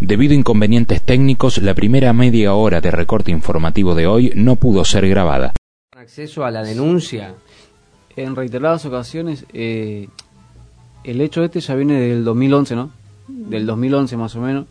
Debido a inconvenientes técnicos, la primera media hora de recorte informativo de hoy no pudo ser grabada. Acceso a la denuncia. En reiteradas ocasiones, el hecho ya viene del 2011, ¿no? Del 2011 más o menos,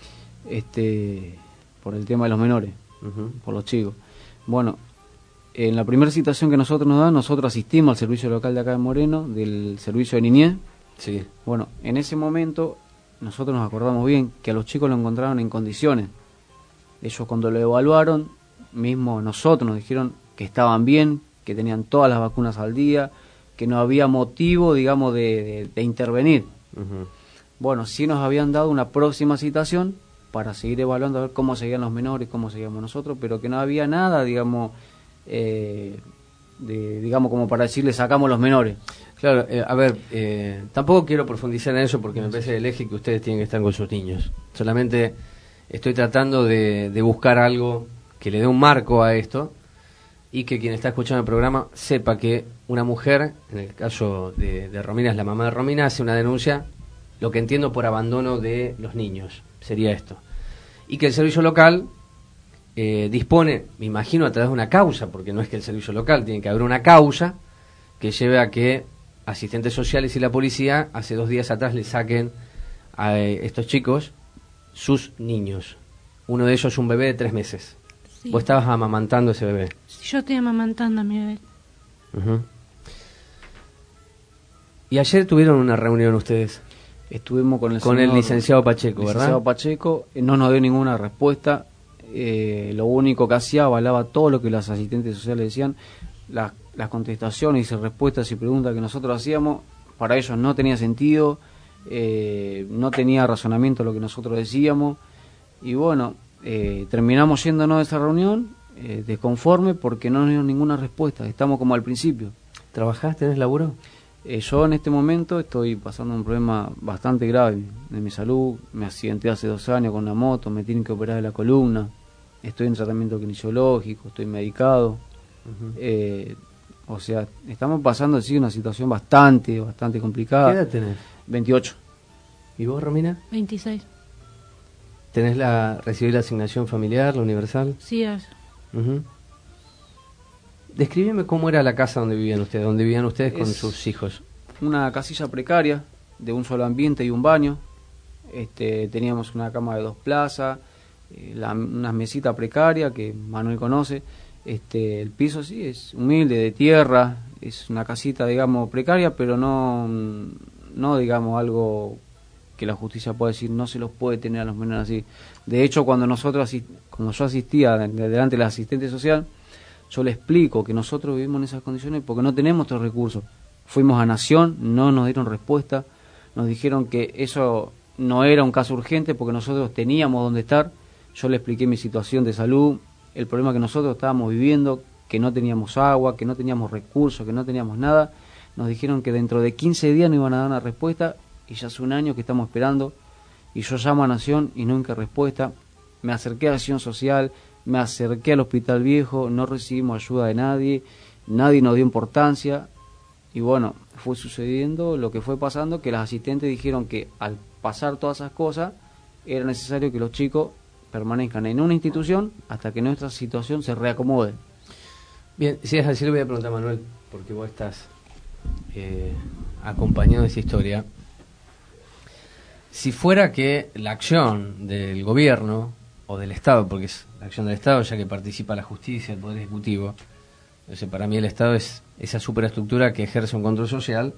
por el tema de los menores, por los chicos. Bueno, en la primera citación que nosotros nos dan, nosotros asistimos al servicio local de acá de Moreno, del servicio de niñez. Sí. Bueno, en ese momento nosotros nos acordamos bien que a los chicos lo encontraron en condiciones. Ellos cuando lo evaluaron, mismo nosotros nos dijeron que estaban bien, que tenían todas las vacunas al día, que no había motivo, digamos, de intervenir. Bueno, sí nos habían dado una próxima citación para seguir evaluando a ver cómo seguían los menores, cómo seguíamos nosotros, pero que no había nada, digamos, digamos como para decirle sacamos los menores. Claro, a ver, tampoco quiero profundizar en eso porque me parece el eje que ustedes tienen que estar con sus niños. Solamente estoy tratando de buscar algo que le dé un marco a esto y que quien está escuchando el programa sepa que una mujer, en el caso de Romina, es la mamá de Romina, hace una denuncia, lo que entiendo por abandono de los niños, sería esto. Y que el servicio local dispone, me imagino a través de una causa, porque no es que el servicio local, tiene que haber una causa que lleve a que asistentes sociales y la policía hace 2 días atrás le saquen a estos chicos sus niños. Uno de ellos es un bebé de 3 meses. Sí. Vos estabas amamantando a ese bebé. Sí, yo estoy amamantando a mi bebé. Y ayer tuvieron una reunión ustedes. Estuvimos con el licenciado Pacheco, ¿verdad? Licenciado Pacheco, no nos dio ninguna respuesta. Lo único que hacía, avalaba todo lo que los asistentes sociales decían. Las contestaciones y respuestas y preguntas que nosotros hacíamos, para ellos no tenía sentido, no tenía razonamiento lo que nosotros decíamos. Y bueno, terminamos yéndonos de esa reunión desconforme porque no nos dieron ninguna respuesta. Estamos como al principio. ¿Trabajás? ¿Tenés laburo? Yo en este momento estoy pasando un problema bastante grave de mi salud. Me accidenté hace 2 años con una moto, me tienen que operar de la columna, estoy en tratamiento kinesiológico, estoy medicado. O sea, estamos pasando así una situación bastante complicada. ¿Qué edad tenés? 28. ¿Y vos, Romina? 26. ¿Recibí la asignación familiar, la universal? Sí, Descríbeme cómo era la casa donde vivían ustedes con sus hijos. Una casilla precaria, de un solo ambiente y un baño. Teníamos una cama de 2 plazas, una mesita precaria que Manuel conoce. El piso sí es humilde, de tierra, es una casita, digamos, precaria, pero no digamos algo que la justicia pueda decir no se los puede tener a los menores así. De hecho, cuando yo asistía delante de la asistente social, yo le explico que nosotros vivimos en esas condiciones porque no tenemos estos recursos. Fuimos a Nación, no nos dieron respuesta, nos dijeron que eso no era un caso urgente porque nosotros teníamos donde estar. Yo le expliqué mi situación de salud, el problema que nosotros estábamos viviendo, que no teníamos agua, que no teníamos recursos, que no teníamos nada. Nos dijeron que dentro de 15 días nos iban a dar una respuesta y ya hace 1 año que estamos esperando. Y yo llamo a Nación y nunca respuesta. Me acerqué a Acción Social, me acerqué al Hospital Viejo, no recibimos ayuda de nadie nos dio importancia. Y bueno, fue sucediendo lo que fue pasando, que las asistentes dijeron que al pasar todas esas cosas era necesario que los chicos permanezcan en una institución hasta que nuestra situación se reacomode. Bien, si es así le voy a preguntar a Manuel, porque vos estás acompañado de esa historia. Si fuera que la acción del gobierno o del Estado, porque es la acción del Estado ya que participa la justicia, el Poder Ejecutivo, entonces para mí el Estado es esa superestructura que ejerce un control social,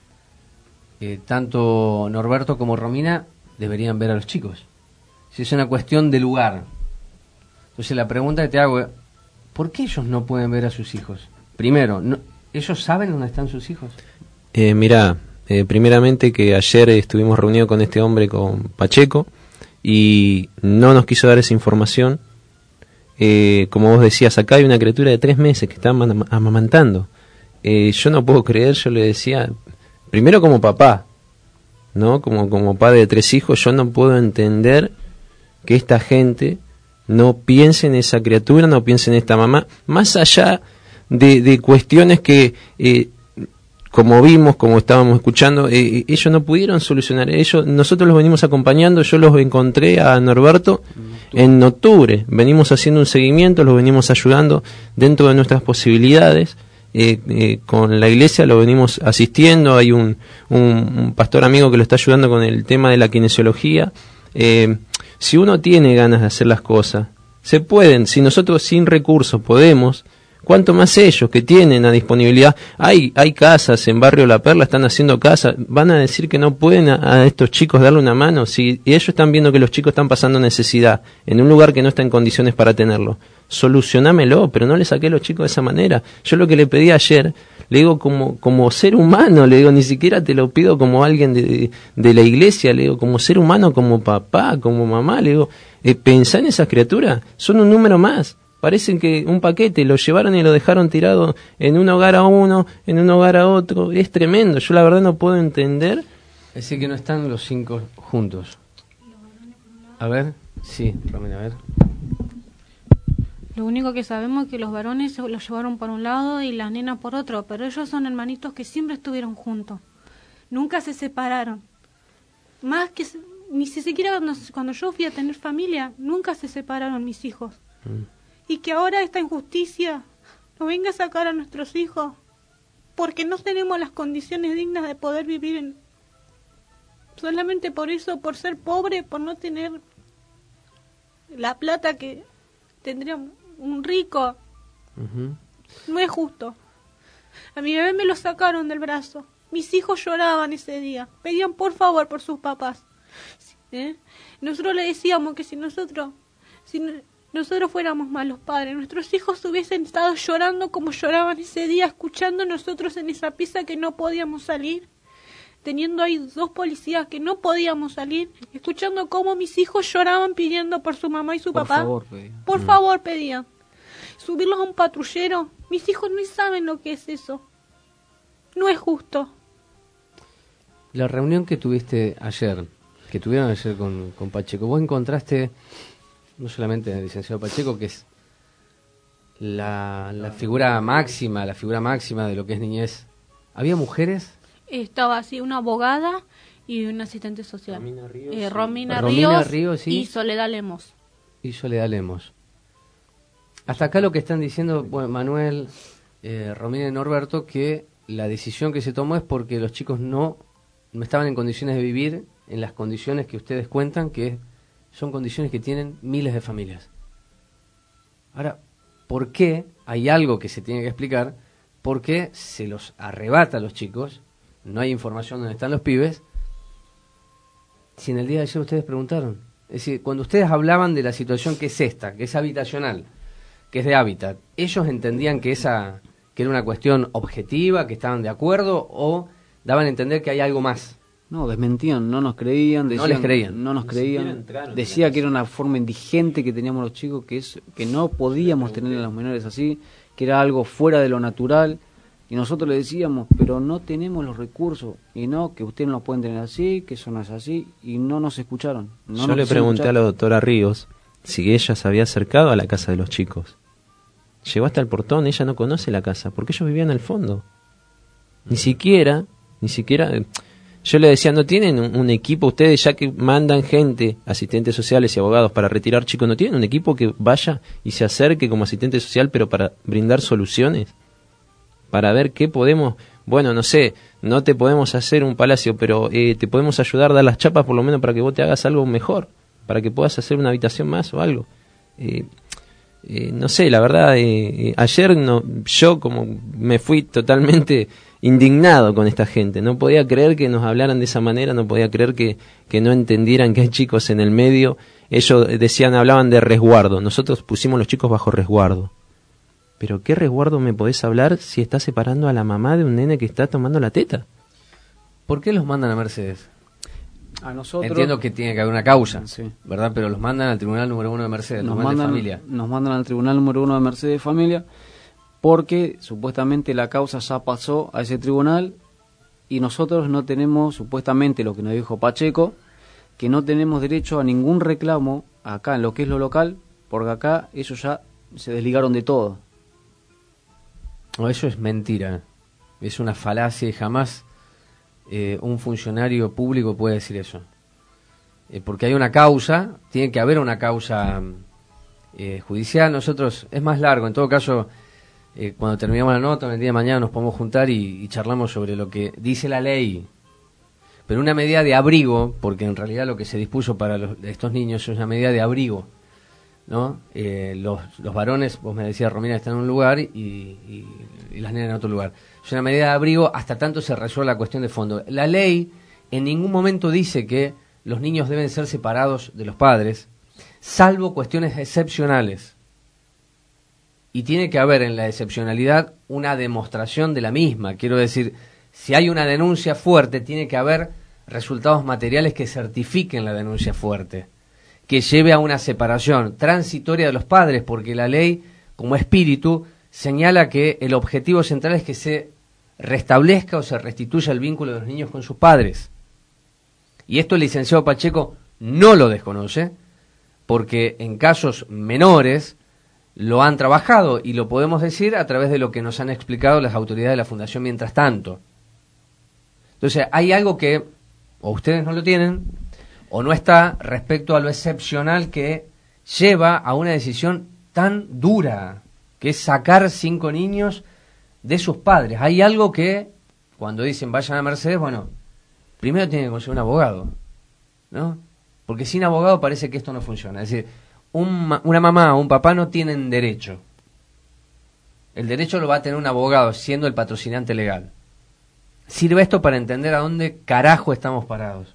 tanto Norberto como Romina deberían ver a los chicos. Si es una cuestión de lugar. Entonces la pregunta que te hago es, ¿por qué ellos no pueden ver a sus hijos? Primero, ¿ellos saben dónde están sus hijos? Mirá, primeramente que ayer estuvimos reunidos con este hombre, con Pacheco, y no nos quiso dar esa información. Como vos decías, acá hay una criatura de 3 meses que está amamantando. Yo no puedo creer, yo le decía, primero como papá, ¿no? Como padre de 3 hijos, yo no puedo entender que esta gente no piense en esa criatura, no piense en esta mamá, más allá de cuestiones que como vimos, como estábamos escuchando, ellos no pudieron solucionar. Nosotros los venimos acompañando. Yo los encontré a Norberto en octubre. Venimos haciendo un seguimiento, los venimos ayudando dentro de nuestras posibilidades. Con la iglesia lo venimos asistiendo. Hay un pastor amigo que lo está ayudando con el tema de la kinesiología. Si uno tiene ganas de hacer las cosas, se pueden. Si nosotros sin recursos podemos, cuánto más ellos que tienen a disponibilidad. Hay casas en Barrio La Perla, están haciendo casas. Van a decir que no pueden a estos chicos darle una mano. Si ellos están viendo que los chicos están pasando necesidad en un lugar que no está en condiciones para tenerlo, solucionámelo, pero no le saqué a los chicos de esa manera. Yo lo que le pedí ayer, le digo como ser humano, le digo, ni siquiera te lo pido como alguien de la iglesia, le digo, como ser humano, como papá, como mamá, le digo, pensá en esas criaturas, son un número más. Parecen que un paquete, lo llevaron y lo dejaron tirado en un hogar a uno, en un hogar a otro. Es tremendo, yo la verdad no puedo entender. Es decir, que no están los 5 juntos. A ver, sí, Romina, a ver. Lo único que sabemos es que los varones se los llevaron por un lado y las nenas por otro, pero ellos son hermanitos que siempre estuvieron juntos. Nunca se separaron. Más que ni siquiera cuando yo fui a tener familia, nunca se separaron mis hijos. Y que ahora esta injusticia nos venga a sacar a nuestros hijos porque no tenemos las condiciones dignas de poder vivir solamente por eso, por ser pobre, por no tener la plata que tendría un rico. No es justo. A mi bebé me lo sacaron del brazo. Mis hijos lloraban ese día, pedían por favor por sus papás. Nosotros le decíamos que si nosotros fuéramos malos padres, nuestros hijos hubiesen estado llorando como lloraban ese día, escuchando nosotros en esa pieza que no podíamos salir, teniendo ahí 2 policías que no podíamos salir, escuchando cómo mis hijos lloraban pidiendo por su mamá y su papá. Por favor pedían. Subirlos a un patrullero. Mis hijos no saben lo que es eso. No es justo. La reunión que tuvieron ayer con Pacheco, vos encontraste no solamente al licenciado Pacheco, que es la figura máxima de lo que es niñez. ¿Había mujeres? Estaba así una abogada y un asistente social. Romina Ríos, sí. Y Soledad Lemos. Hasta acá lo que están diciendo, bueno, Manuel, Romina y Norberto, que la decisión que se tomó es porque los chicos no estaban en condiciones de vivir en las condiciones que ustedes cuentan, que son condiciones que tienen miles de familias. Ahora, ¿por qué? Hay algo que se tiene que explicar. ¿Por qué se los arrebata a los chicos? No hay información de dónde están los pibes. Si en el día de ayer ustedes preguntaron. Es decir, cuando ustedes hablaban de la situación que es esta, que es habitacional, que es de hábitat, ¿ellos entendían que era una cuestión objetiva, que estaban de acuerdo, o daban a entender que hay algo más? No, desmentían, no nos creían, decían, no les creían. No nos creían. Decía que era una forma indigente que teníamos los chicos, que no podíamos tener a los menores así, que era algo fuera de lo natural. Y nosotros le decíamos, pero no tenemos los recursos, y no, que ustedes no los pueden tener así, que eso no es así, y no nos escucharon. Yo le pregunté a la doctora Ríos si ella se había acercado a la casa de los chicos. Llegó hasta el portón, ella no conoce la casa, porque ellos vivían al fondo. Ni siquiera, yo le decía, ¿no tienen un equipo ustedes, ya que mandan gente, asistentes sociales y abogados para retirar chicos, no tienen un equipo que vaya y se acerque como asistente social, pero para brindar soluciones? Para ver qué podemos, bueno, no sé, no te podemos hacer un palacio, pero te podemos ayudar a dar las chapas por lo menos para que vos te hagas algo mejor, para que puedas hacer una habitación más o algo. No sé, la verdad, ayer yo como me fui totalmente indignado con esta gente. No podía creer que nos hablaran de esa manera, no podía creer que no entendieran que hay chicos en el medio. Ellos hablaban de resguardo. Nosotros pusimos los chicos bajo resguardo. ¿Pero qué resguardo me podés hablar si estás separando a la mamá de un nene que está tomando la teta? ¿Por qué los mandan a Mercedes? A nosotros. Entiendo que tiene que haber una causa, sí, ¿verdad? Pero los mandan al Tribunal número 1 de Mercedes, nos mandan al Tribunal número 1 de Mercedes de Familia, porque supuestamente la causa ya pasó a ese tribunal y nosotros no tenemos, supuestamente lo que nos dijo Pacheco, que no tenemos derecho a ningún reclamo acá en lo que es lo local, porque acá ellos ya se desligaron de todo. No, eso es mentira. Es una falacia y jamás un funcionario público puede decir eso. Porque hay una causa, tiene que haber una causa judicial. Nosotros, es más largo, en todo caso, cuando terminamos la nota, en el día de mañana nos podemos juntar y charlamos sobre lo que dice la ley. Pero una medida de abrigo, porque en realidad lo que se dispuso para estos niños es una medida de abrigo, ¿no? Los varones, vos me decías, Romina, están en un lugar y las nenas en otro lugar. Es una medida de abrigo hasta tanto se resuelva la cuestión de fondo. La ley en ningún momento dice que los niños deben ser separados de los padres, salvo cuestiones excepcionales. Y tiene que haber en la excepcionalidad una demostración de la misma. Quiero decir, si hay una denuncia fuerte, tiene que haber resultados materiales que certifiquen la denuncia fuerte, que lleve a una separación transitoria de los padres, porque la ley, como espíritu, señala que el objetivo central es que se restablezca o se restituya el vínculo de los niños con sus padres. Y esto el licenciado Pacheco no lo desconoce, porque en casos menores lo han trabajado, y lo podemos decir a través de lo que nos han explicado las autoridades de la Fundación mientras tanto. Entonces, hay algo que o ustedes no lo tienen, o no está respecto a lo excepcional que lleva a una decisión tan dura, que es sacar 5 niños de sus padres. Hay algo que, cuando dicen vayan a Mercedes, bueno, primero tienen que conseguir un abogado, ¿no? Porque sin abogado parece que esto no funciona. Es decir, una mamá o un papá no tienen derecho. El derecho lo va a tener un abogado, siendo el patrocinante legal. Sirve esto para entender a dónde carajo estamos parados.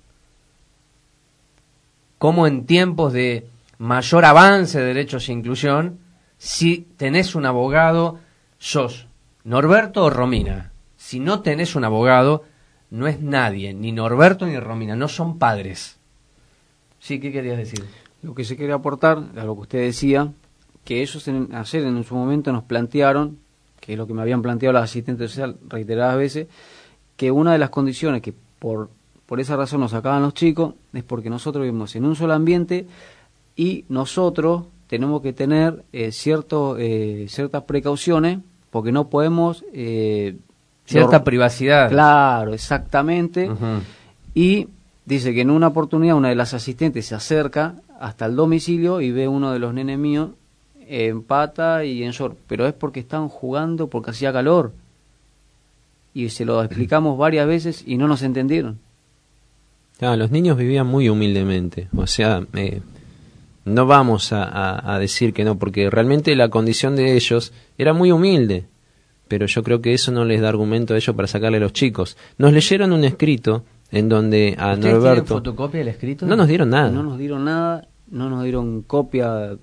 Cómo en tiempos de mayor avance de derechos e inclusión, si tenés un abogado, sos Norberto o Romina. Si no tenés un abogado, no es nadie, ni Norberto ni Romina, no son padres. Sí, ¿qué querías decir? Lo que se quería aportar a lo que usted decía, que ellos ayer en su momento nos plantearon, que es lo que me habían planteado los asistentes sociales reiteradas veces, que una de las condiciones que por esa razón nos sacaban los chicos es porque nosotros vivimos en un solo ambiente y nosotros tenemos que tener ciertas precauciones porque no podemos... cierta privacidad. Claro, exactamente. Uh-huh. Y dice que en una oportunidad una de las asistentes se acerca hasta el domicilio y ve uno de los nenes míos en pata y en short, pero es porque estaban jugando porque hacía calor. Y se lo explicamos varias veces y no nos entendieron. Claro, los niños vivían muy humildemente, o sea, no vamos a decir que no, porque realmente la condición de ellos era muy humilde, pero yo creo que eso no les da argumento a ellos para sacarle a los chicos. Nos leyeron un escrito en donde a ¿Ustedes Norberto... tienen fotocopia del escrito? No nos dieron nada. No nos dieron nada, no nos dieron copia.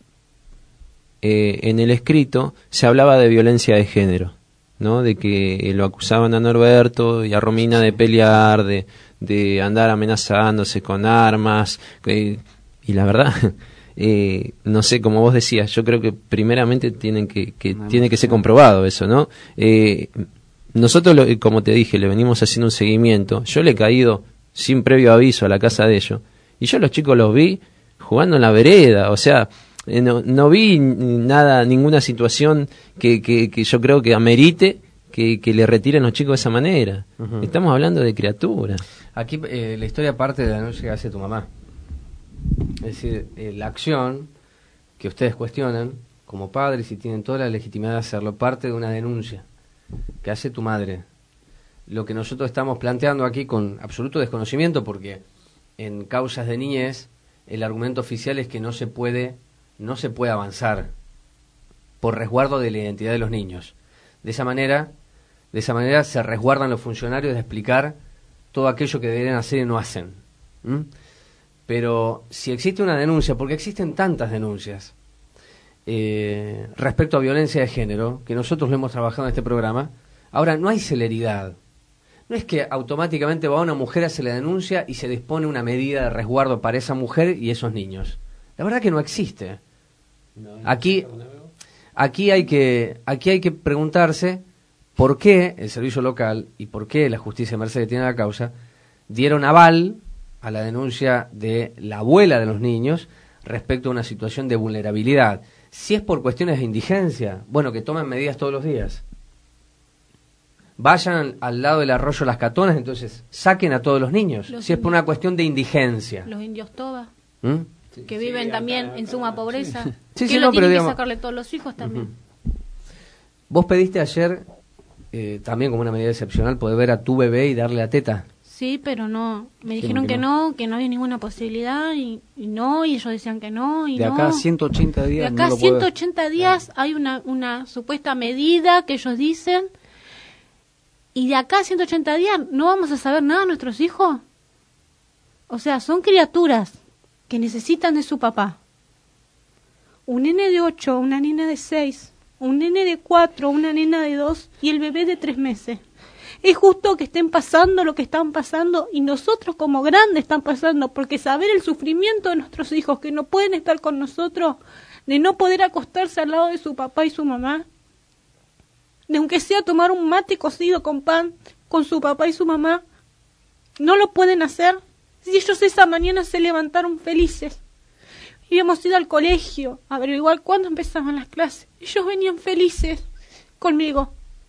En el escrito se hablaba de violencia de género, ¿no? De que lo acusaban a Norberto y a Romina de pelear, de andar amenazándose con armas, y la verdad, no sé, como vos decías, yo creo que primeramente tiene que ser comprobado eso, ¿no? Nosotros, como te dije, le venimos haciendo un seguimiento. Yo le he caído sin previo aviso a la casa de ellos, y yo a los chicos los vi jugando en la vereda, o sea, no vi nada, ninguna situación que yo creo que amerite que le retiren los chicos de esa manera. Uh-huh. Estamos hablando de criaturas. Aquí la historia parte de la denuncia que hace tu mamá. Es decir, la acción que ustedes cuestionan como padres y tienen toda la legitimidad de hacerlo, parte de una denuncia que hace tu madre. Lo que nosotros estamos planteando aquí con absoluto desconocimiento, porque en causas de niñez el argumento oficial es que no se puede avanzar por resguardo de la identidad de los niños. De esa manera se resguardan los funcionarios de explicar todo aquello que deberían hacer y no hacen. Pero si existe una denuncia, porque existen tantas denuncias respecto a violencia de género, que nosotros lo hemos trabajado en este programa, ahora no hay celeridad. No es que automáticamente va una mujer, hace la denuncia y se dispone una medida de resguardo para esa mujer y esos niños. La verdad que no existe. Aquí hay que preguntarse por qué el servicio local y por qué la justicia de Mercedes tiene la causa dieron aval a la denuncia de la abuela de los niños respecto a una situación de vulnerabilidad. Si es por cuestiones de indigencia, bueno, que tomen medidas todos los días. vayan al lado del arroyo Las Catonas, entonces saquen a todos los niños. Si es por una cuestión de indigencia. Los indios toba, ¿Mm? que viven también en suma pobreza. Sí, que sí, lo no, pero tienen que digamos- sacarle todos los hijos también. Vos pediste ayer, también como una medida excepcional, poder ver a tu bebé y darle la teta. Sí, pero no. Me dijeron que no había ninguna posibilidad y no, y ellos decían que no, y De no. acá a 180 De días acá no a lo puede ver. 180 días hay una supuesta medida que ellos dicen, y de acá a 180 días no vamos a saber nada de nuestros hijos. O sea, son criaturas que necesitan de su papá. Un nene de 8, una nena de 6, un nene de 4, una nena de 2 y el bebé de 3 meses. Es justo que estén pasando lo que están pasando y nosotros como grandes están pasando, porque saber el sufrimiento de nuestros hijos que no pueden estar con nosotros, de no poder acostarse al lado de su papá y su mamá, de aunque sea tomar un mate cocido con pan con su papá y su mamá, no lo pueden hacer. Si ellos esa mañana se levantaron felices, íbamos a ir al colegio a averiguar cuándo empezaban las clases, ellos venían felices conmigo.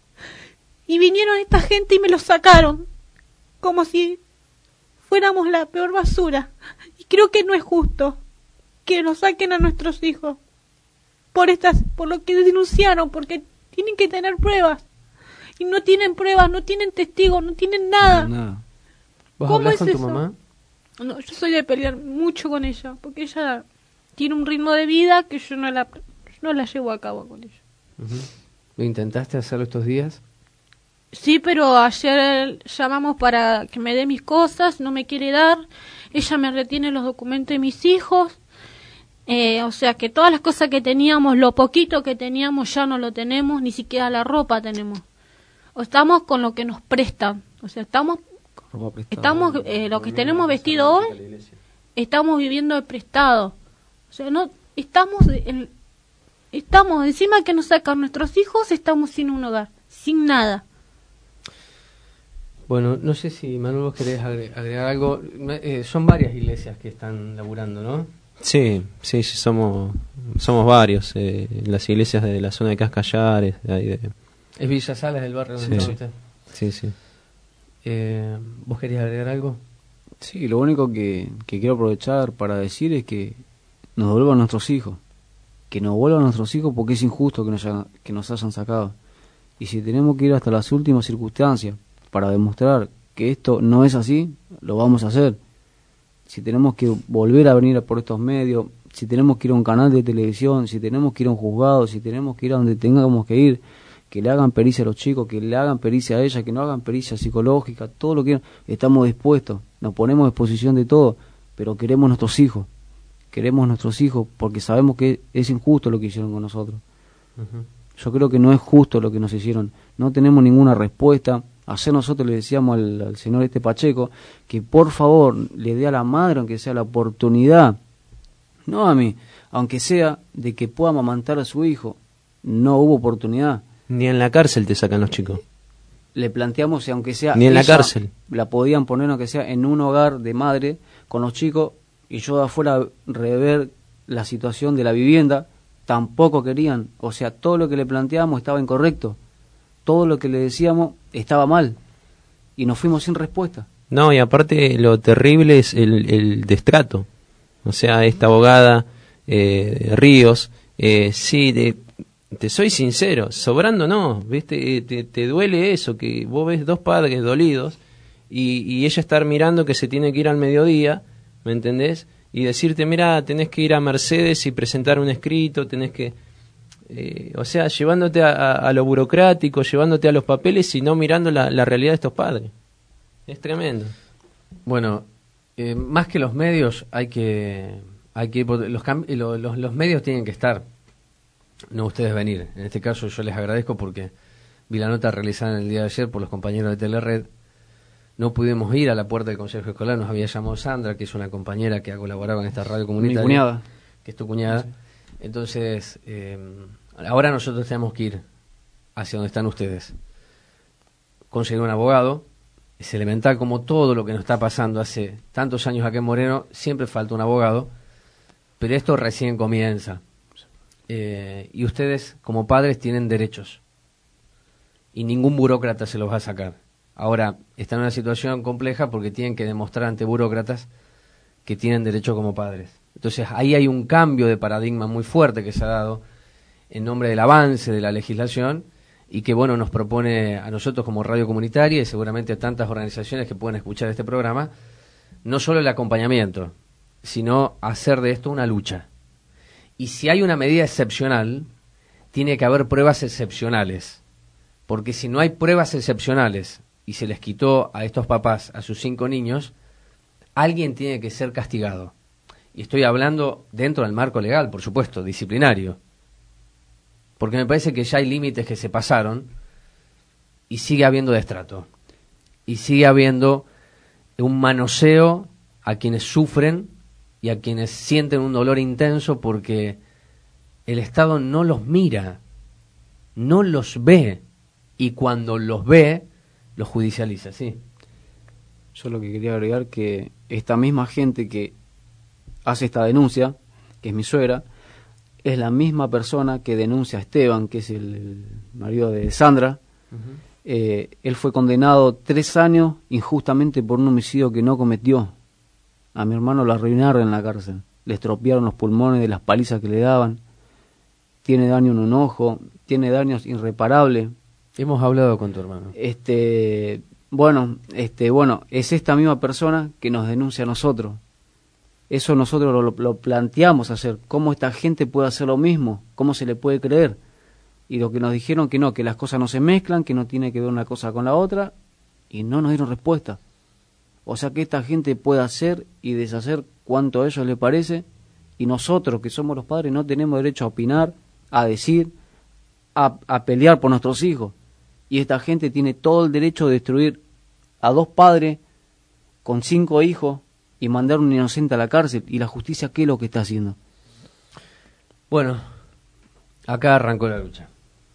Y vinieron esta gente y me los sacaron, como si fuéramos la peor basura. Y creo que no es justo que nos saquen a nuestros hijos por lo que denunciaron, porque tienen que tener pruebas. Y no tienen pruebas, no tienen testigos, no tienen nada. Nada. ¿Vos ¿Cómo hablás es con tu eso? mamá? No, yo soy de pelear mucho con ella, porque ella tiene un ritmo de vida que yo no la llevo a cabo con ella. ¿Lo intentaste hacerlo estos días? Sí, pero ayer llamamos para que me dé mis cosas, no me quiere dar, ella me retiene los documentos de mis hijos, o sea que todas las cosas que teníamos, lo poquito que teníamos ya no lo tenemos, ni siquiera la ropa tenemos. O estamos con lo que nos prestan, o sea, estamos lo que tenemos vestido hoy, estamos viviendo de prestado. O sea, no estamos encima que nos sacan nuestros hijos, estamos sin un hogar, sin nada. Bueno, no sé si Manuel vos querés agregar algo. Son varias iglesias que están laburando, ¿no? Sí, somos varios. Las iglesias de la zona de Cascallares, de ahí de... Es Villa Salas del barrio donde Sí. está usted. Sí. ¿Vos querías agregar algo? Sí, lo único que quiero aprovechar para decir es que nos devuelvan nuestros hijos. Que nos vuelvan nuestros hijos porque es injusto que nos hayan sacado. Y si tenemos que ir hasta las últimas circunstancias para demostrar que esto no es así, lo vamos a hacer. Si tenemos que volver a venir por estos medios, si tenemos que ir a un canal de televisión, si tenemos que ir a un juzgado, si tenemos que ir a donde tengamos que ir, que le hagan pericia a los chicos, que le hagan pericia a ella, que no hagan pericia psicológica, todo lo que estamos dispuestos, nos ponemos a disposición de todo, pero queremos nuestros hijos porque sabemos que es injusto lo que hicieron con nosotros. Yo creo que no es justo lo que nos hicieron, no tenemos ninguna respuesta. Ayer nosotros le decíamos al señor Pacheco que por favor le dé a la madre, aunque sea la oportunidad, no a mí, aunque sea de que pueda amamantar a su hijo. No hubo oportunidad. Ni en la cárcel te sacan los chicos. Le planteamos, aunque sea Ni en la ella, cárcel. la podían poner aunque sea en un hogar de madre con los chicos, y yo de afuera rever la situación de la vivienda, tampoco querían. O sea, todo lo que le planteábamos estaba incorrecto, todo lo que le decíamos estaba mal, y nos fuimos sin respuesta. No, y aparte lo terrible es el destrato. O sea, esta abogada Ríos, sí, te soy sincero, sobrando no, ¿viste? Te duele eso, que vos ves dos padres dolidos y ella estar mirando que se tiene que ir al mediodía, ¿me entendés? Y decirte, mira, tenés que ir a Mercedes y presentar un escrito, tenés que... o sea, llevándote a lo burocrático, llevándote a los papeles y no mirando la realidad de estos padres. Es tremendo. Bueno, más que los medios, los medios tienen que estar, no ustedes venir. En este caso yo les agradezco porque vi la nota realizada en el día de ayer por los compañeros de Telered. No pudimos ir a la puerta del Consejo Escolar, nos había llamado Sandra, que es una compañera que ha colaborado en esta radio comunitaria. Mi cuñada. Que es tu cuñada. Sí. Entonces, ahora nosotros tenemos que ir hacia donde están ustedes. Conseguir un abogado. Es elemental, como todo lo que nos está pasando hace tantos años acá en Moreno, siempre falta un abogado, pero esto recién comienza. Y ustedes, como padres, tienen derechos. y ningún burócrata se los va a sacar. Ahora, están en una situación compleja porque tienen que demostrar ante burócratas que tienen derecho como padres. Entonces, ahí hay un cambio de paradigma muy fuerte que se ha dado en nombre del avance de la legislación y que, bueno, nos propone a nosotros como radio comunitaria y seguramente a tantas organizaciones que pueden escuchar este programa, no solo el acompañamiento, sino hacer de esto una lucha. Y si hay una medida excepcional, tiene que haber pruebas excepcionales, porque si no hay pruebas excepcionales y se les quitó a estos papás a sus 5 niños, alguien tiene que ser castigado. Y estoy hablando dentro del marco legal, por supuesto, disciplinario. Porque me parece que ya hay límites que se pasaron y sigue habiendo destrato. Y sigue habiendo un manoseo a quienes sufren y a quienes sienten un dolor intenso porque el Estado no los mira, no los ve, y cuando los ve, los judicializa, ¿sí? Yo lo que quería agregar que esta misma gente que hace esta denuncia, que es mi suegra, es la misma persona que denuncia a Esteban, que es el marido de Sandra. Uh-huh. Él fue condenado 3 años injustamente por un homicidio que no cometió. A mi hermano lo arruinaron en la cárcel, le estropearon los pulmones de las palizas que le daban, tiene daño en un ojo, tiene daños irreparables. Hemos hablado con tu hermano. Bueno, es esta misma persona que nos denuncia a nosotros. Eso nosotros lo planteamos hacer. ¿Cómo esta gente puede hacer lo mismo? ¿Cómo se le puede creer? Y lo que nos dijeron que no, que las cosas no se mezclan, que no tiene que ver una cosa con la otra, y no nos dieron respuesta. O sea que esta gente puede hacer y deshacer cuanto a ellos les parece, y nosotros, que somos los padres, no tenemos derecho a opinar, a decir, a pelear por nuestros hijos. Y esta gente tiene todo el derecho de destruir a 2 padres con 5 hijos y mandar a un inocente a la cárcel. ¿Y la justicia qué es lo que está haciendo? Bueno, acá arrancó la lucha.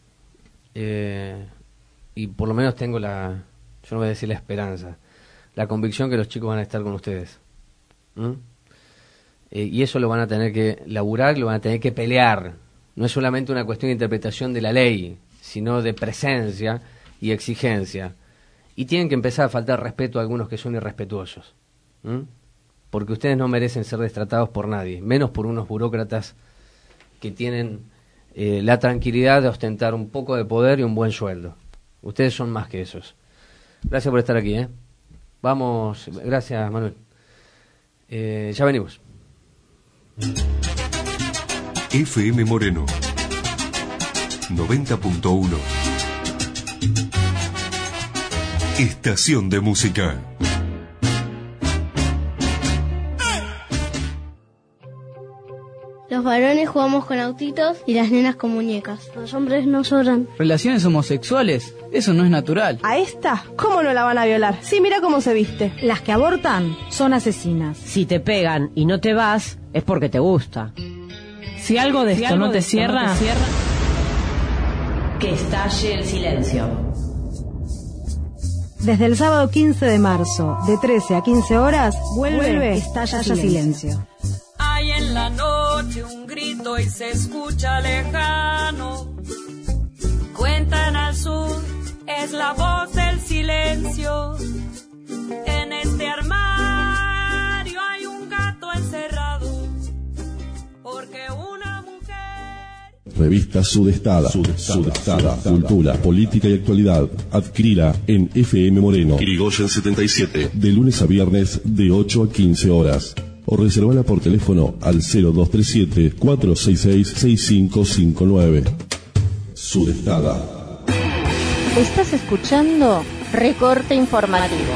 Y por lo menos tengo yo no voy a decir la esperanza, la convicción que los chicos van a estar con ustedes. Y eso lo van a tener que laburar, lo van a tener que pelear. No es solamente una cuestión de interpretación de la ley, sino de presencia y exigencia. Y tienen que empezar a faltar respeto a algunos que son irrespetuosos. Porque ustedes no merecen ser destratados por nadie, menos por unos burócratas que tienen la tranquilidad de ostentar un poco de poder y un buen sueldo. Ustedes son más que esos. Gracias por estar aquí, Vamos, gracias, Manuel. Ya venimos. FM Moreno 90.1 Estación de Música. Los varones jugamos con autitos y las nenas con muñecas. Los hombres no lloran. Relaciones homosexuales, eso no es natural. ¿A esta? ¿Cómo no la van a violar? Sí, mira cómo se viste. Las que abortan son asesinas. Si te pegan y no te vas, es porque te gusta. Si algo de esto no te cierra, que estalle el silencio. Desde el sábado 15 de marzo, de 13 a 15 horas, vuelve Estalla Silencio. Hay en la noche un grito y se escucha lejano. Cuentan al sur, es la voz del silencio. En este armario hay un gato encerrado, porque una mujer... Revista Sudestada. Cultura, política y actualidad. Adquirila en FM Moreno. Irigoyen 77. De lunes a viernes de 8 a 15 horas. O reservala por teléfono al 0237-466-6559. Sudestada. Estás escuchando Recorte Informativo.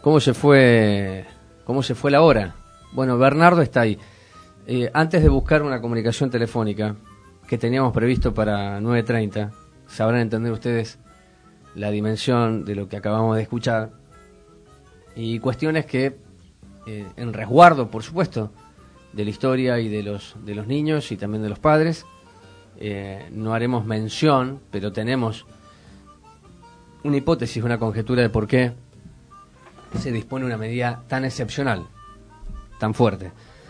¿Cómo se fue la hora? Bueno, Bernardo está ahí. Antes de buscar una comunicación telefónica que teníamos previsto para 9:30, sabrán entender ustedes la dimensión de lo que acabamos de escuchar y cuestiones que, en resguardo, por supuesto, de la historia y de los niños y también de los padres, no haremos mención, pero tenemos una hipótesis, una conjetura de por qué se dispone una medida tan excepcional, tan fuerte.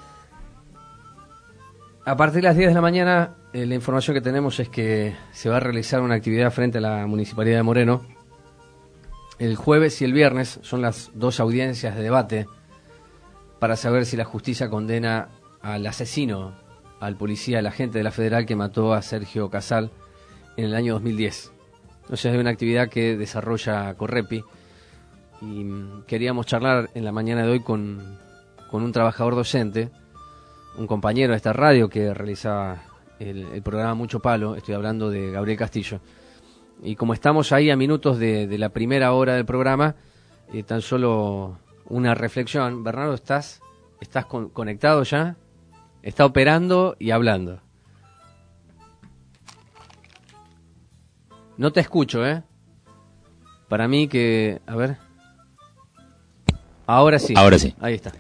A partir de las 10 de la mañana, la información que tenemos es que se va a realizar una actividad frente a la Municipalidad de Moreno. El jueves y el viernes son las 2 audiencias de debate para saber si la justicia condena al asesino, al policía, al agente de la Federal que mató a Sergio Casal en el año 2010. Entonces es una actividad que desarrolla Correpi y queríamos charlar en la mañana de hoy con un trabajador docente, un compañero de esta radio que realizaba el programa Mucho Palo. Estoy hablando de Gabriel Castillo. Y como estamos ahí a minutos de la primera hora del programa, tan solo una reflexión. Bernardo, ¿estás conectado ya? Está operando y hablando. No te escucho, ¿eh? Para mí que... A ver. Ahora sí. Ahora sí. Ahí está.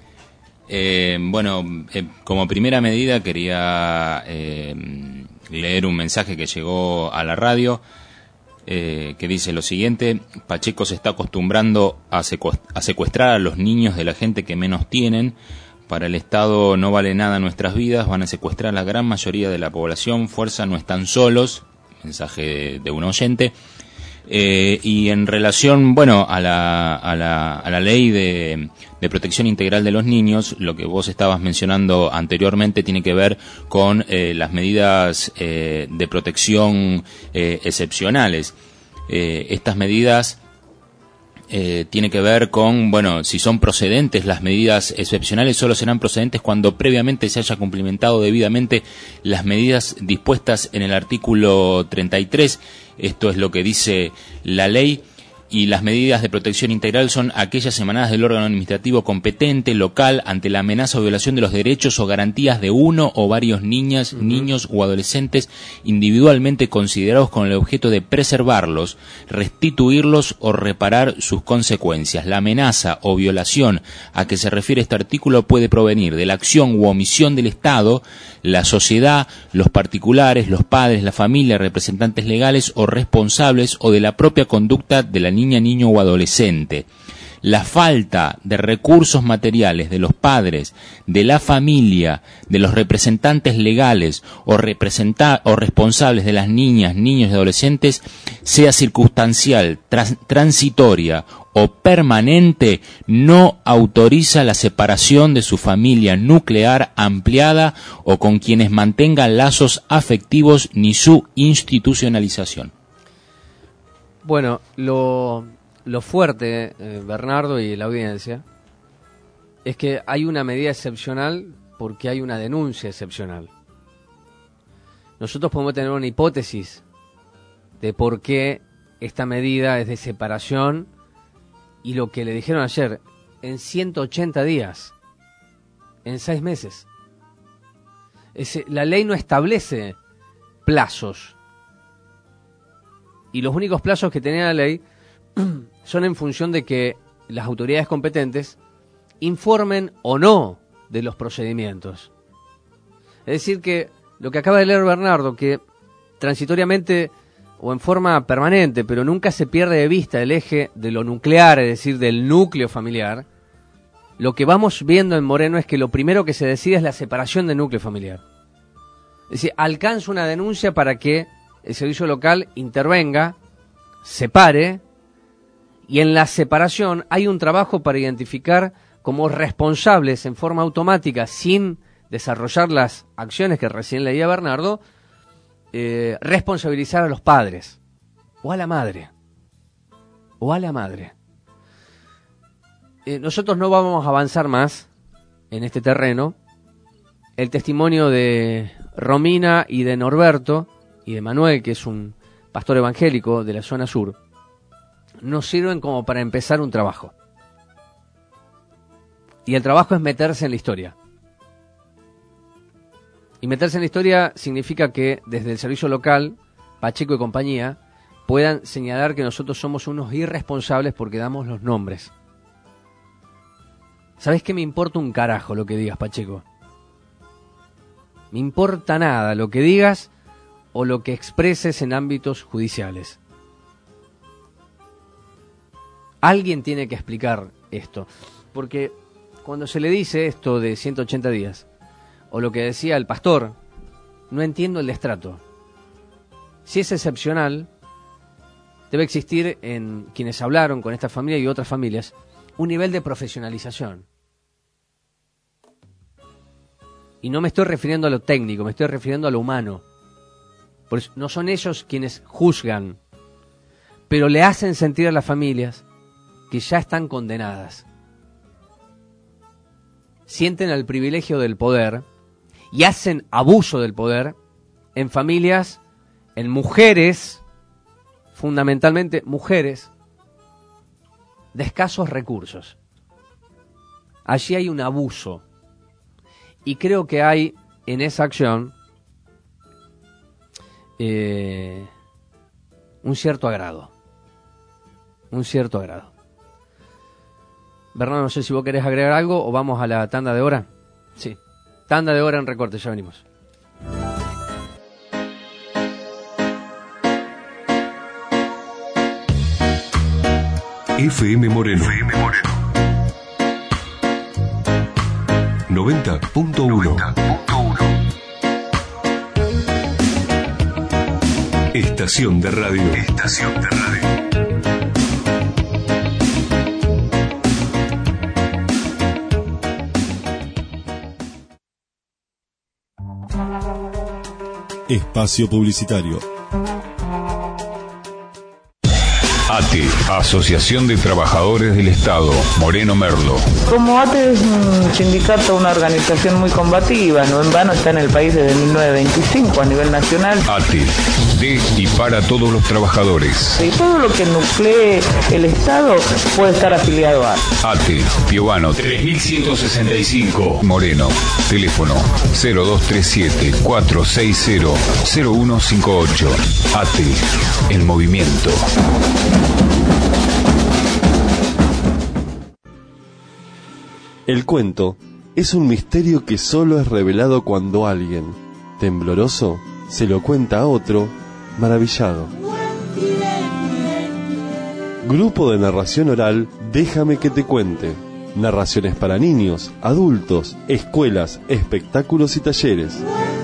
Como primera medida quería leer un mensaje que llegó a la radio que dice lo siguiente: Pacheco se está acostumbrando a secuestrar a los niños de la gente que menos tienen. Para el Estado no vale nada nuestras vidas, van a secuestrar a la gran mayoría de la población. Fuerza, no están solos. Mensaje de un oyente. Y en relación, a la ley de protección integral de los niños, lo que vos estabas mencionando anteriormente tiene que ver con las medidas de protección excepcionales. Estas medidas tiene que ver con, si son procedentes. Las medidas excepcionales solo serán procedentes cuando previamente se haya cumplimentado debidamente las medidas dispuestas en el artículo 33. Esto es lo que dice la ley. Y las medidas de protección integral son aquellas emanadas del órgano administrativo competente, local, ante la amenaza o violación de los derechos o garantías de uno o varios niños o adolescentes individualmente considerados con el objeto de preservarlos, restituirlos o reparar sus consecuencias. La amenaza o violación a que se refiere este artículo puede provenir de la acción u omisión del Estado, la sociedad, los particulares, los padres, la familia, representantes legales o responsables, o de la propia conducta de la niña, niño o adolescente. La falta de recursos materiales de los padres, de la familia, de los representantes legales o responsables de las niñas, niños y adolescentes, sea circunstancial, transitoria o permanente, no autoriza la separación de su familia nuclear ampliada o con quienes mantengan lazos afectivos ni su institucionalización. Bueno, lo fuerte, Bernardo y la audiencia, es que hay una medida excepcional porque hay una denuncia excepcional. Nosotros podemos tener una hipótesis de por qué esta medida es de separación y lo que le dijeron ayer, en 180 días, en 6 meses. La ley no establece plazos. Y los únicos plazos que tenía la ley son en función de que las autoridades competentes informen o no de los procedimientos. Es decir que lo que acaba de leer Bernardo, que transitoriamente o en forma permanente, pero nunca se pierde de vista el eje de lo nuclear, es decir, del núcleo familiar, lo que vamos viendo en Moreno es que lo primero que se decide es la separación del núcleo familiar. Es decir, alcanza una denuncia para que el servicio local intervenga, separe, y en la separación hay un trabajo para identificar como responsables en forma automática, sin desarrollar las acciones que recién leía Bernardo, responsabilizar a los padres, o a la madre, nosotros no vamos a avanzar más en este terreno. El testimonio de Romina y de Norberto y de Manuel, que es un pastor evangélico de la zona sur, nos sirven como para empezar un trabajo. Y el trabajo es meterse en la historia. Y meterse en la historia significa que desde el servicio local, Pacheco y compañía, puedan señalar que nosotros somos unos irresponsables porque damos los nombres. ¿Sabés qué me importa un carajo lo que digas, Pacheco? Me importa nada lo que digas o lo que expreses en ámbitos judiciales. Alguien tiene que explicar esto, porque cuando se le dice esto de 180 días, o lo que decía el pastor, no entiendo el destrato. Si es excepcional, debe existir en quienes hablaron con esta familia y otras familias un nivel de profesionalización. Y no me estoy refiriendo a lo técnico, me estoy refiriendo a lo humano. Por eso, no son ellos quienes juzgan, pero le hacen sentir a las familias que ya están condenadas. Sienten el privilegio del poder y hacen abuso del poder en familias, en mujeres, fundamentalmente mujeres, de escasos recursos. Allí hay un abuso. Y creo que hay en esa acción un cierto agrado. Un cierto agrado. Bernardo, no sé si vos querés agregar algo o vamos a la tanda de hora. Sí, tanda de hora en Recorte, ya venimos. FM Moreno. 90.1. Estación de radio. Espacio publicitario. ATE, Asociación de Trabajadores del Estado, Moreno Merlo. Como ATE es un sindicato, una organización muy combativa, no en vano está en el país desde 1925 a nivel nacional. ATE, de y para todos los trabajadores. Y todo lo que nuclee el Estado puede estar afiliado a ATE, Piovano 3165, Moreno. Teléfono 0237-460-0158. ATE, el movimiento. El cuento es un misterio que solo es revelado cuando alguien, tembloroso, se lo cuenta a otro, maravillado. Grupo de narración oral, Déjame que te cuente. Narraciones para niños, adultos, escuelas, espectáculos y talleres.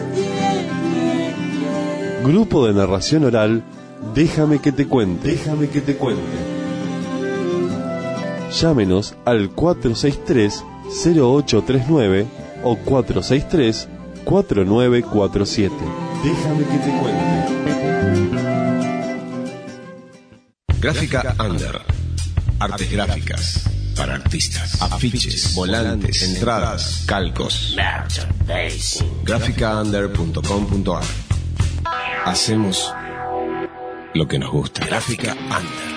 Grupo de narración oral, Déjame que te cuente. Llámenos al 463-0839 o 463-4947. Déjame que te cuente. Gráfica Under. Artes gráficas para artistas. Afiches, volantes, entradas, calcos. Gráficaunder.com.ar. Hacemos lo que nos gusta. Gráfica Under.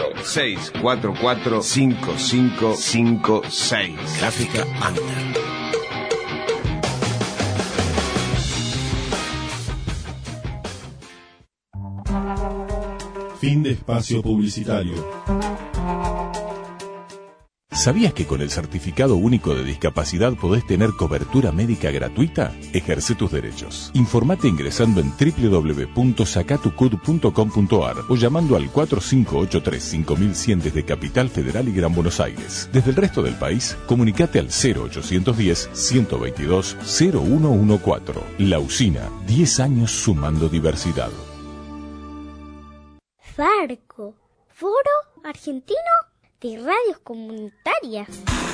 46445556. Gráfica Under. Fin de espacio publicitario. ¿Sabías que con el Certificado Único de Discapacidad podés tener cobertura médica gratuita? Ejerce tus derechos. Informate ingresando en www.sacatucud.com.ar o llamando al 4583-5100 desde Capital Federal y Gran Buenos Aires. Desde el resto del país, comunicate al 0810-122-0114. La Usina, 10 años sumando diversidad. Farco, Foro Argentino de Radios Comunitarias.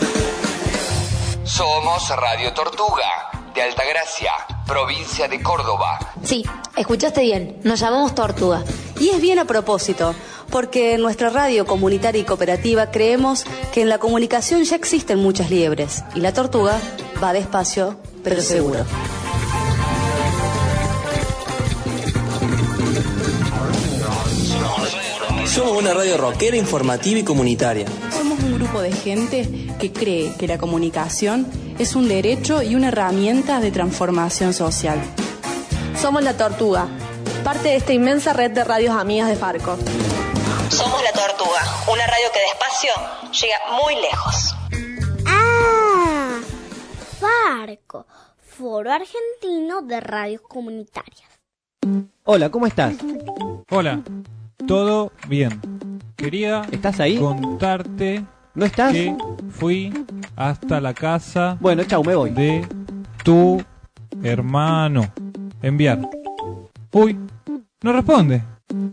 Somos Radio Tortuga, de Altagracia, provincia de Córdoba. Sí, escuchaste bien, nos llamamos Tortuga. Y es bien a propósito, porque en nuestra radio comunitaria y cooperativa creemos que en la comunicación ya existen muchas liebres, y la tortuga va despacio, pero seguro. Somos una radio rockera, informativa y comunitaria. Somos un grupo de gente que cree que la comunicación es un derecho y una herramienta de transformación social. Somos La Tortuga, parte de esta inmensa red de radios amigas de Farco. Somos La Tortuga, una radio que despacio llega muy lejos. ¡Ah! Farco, Foro Argentino de Radios Comunitarias. Hola, ¿cómo estás? Hola, todo bien. Quería ¿Estás ahí? Contarte ¿No estás? que fui hasta la casa Bueno, chau, me voy. de tu hermano. Enviar. Uy, no responde.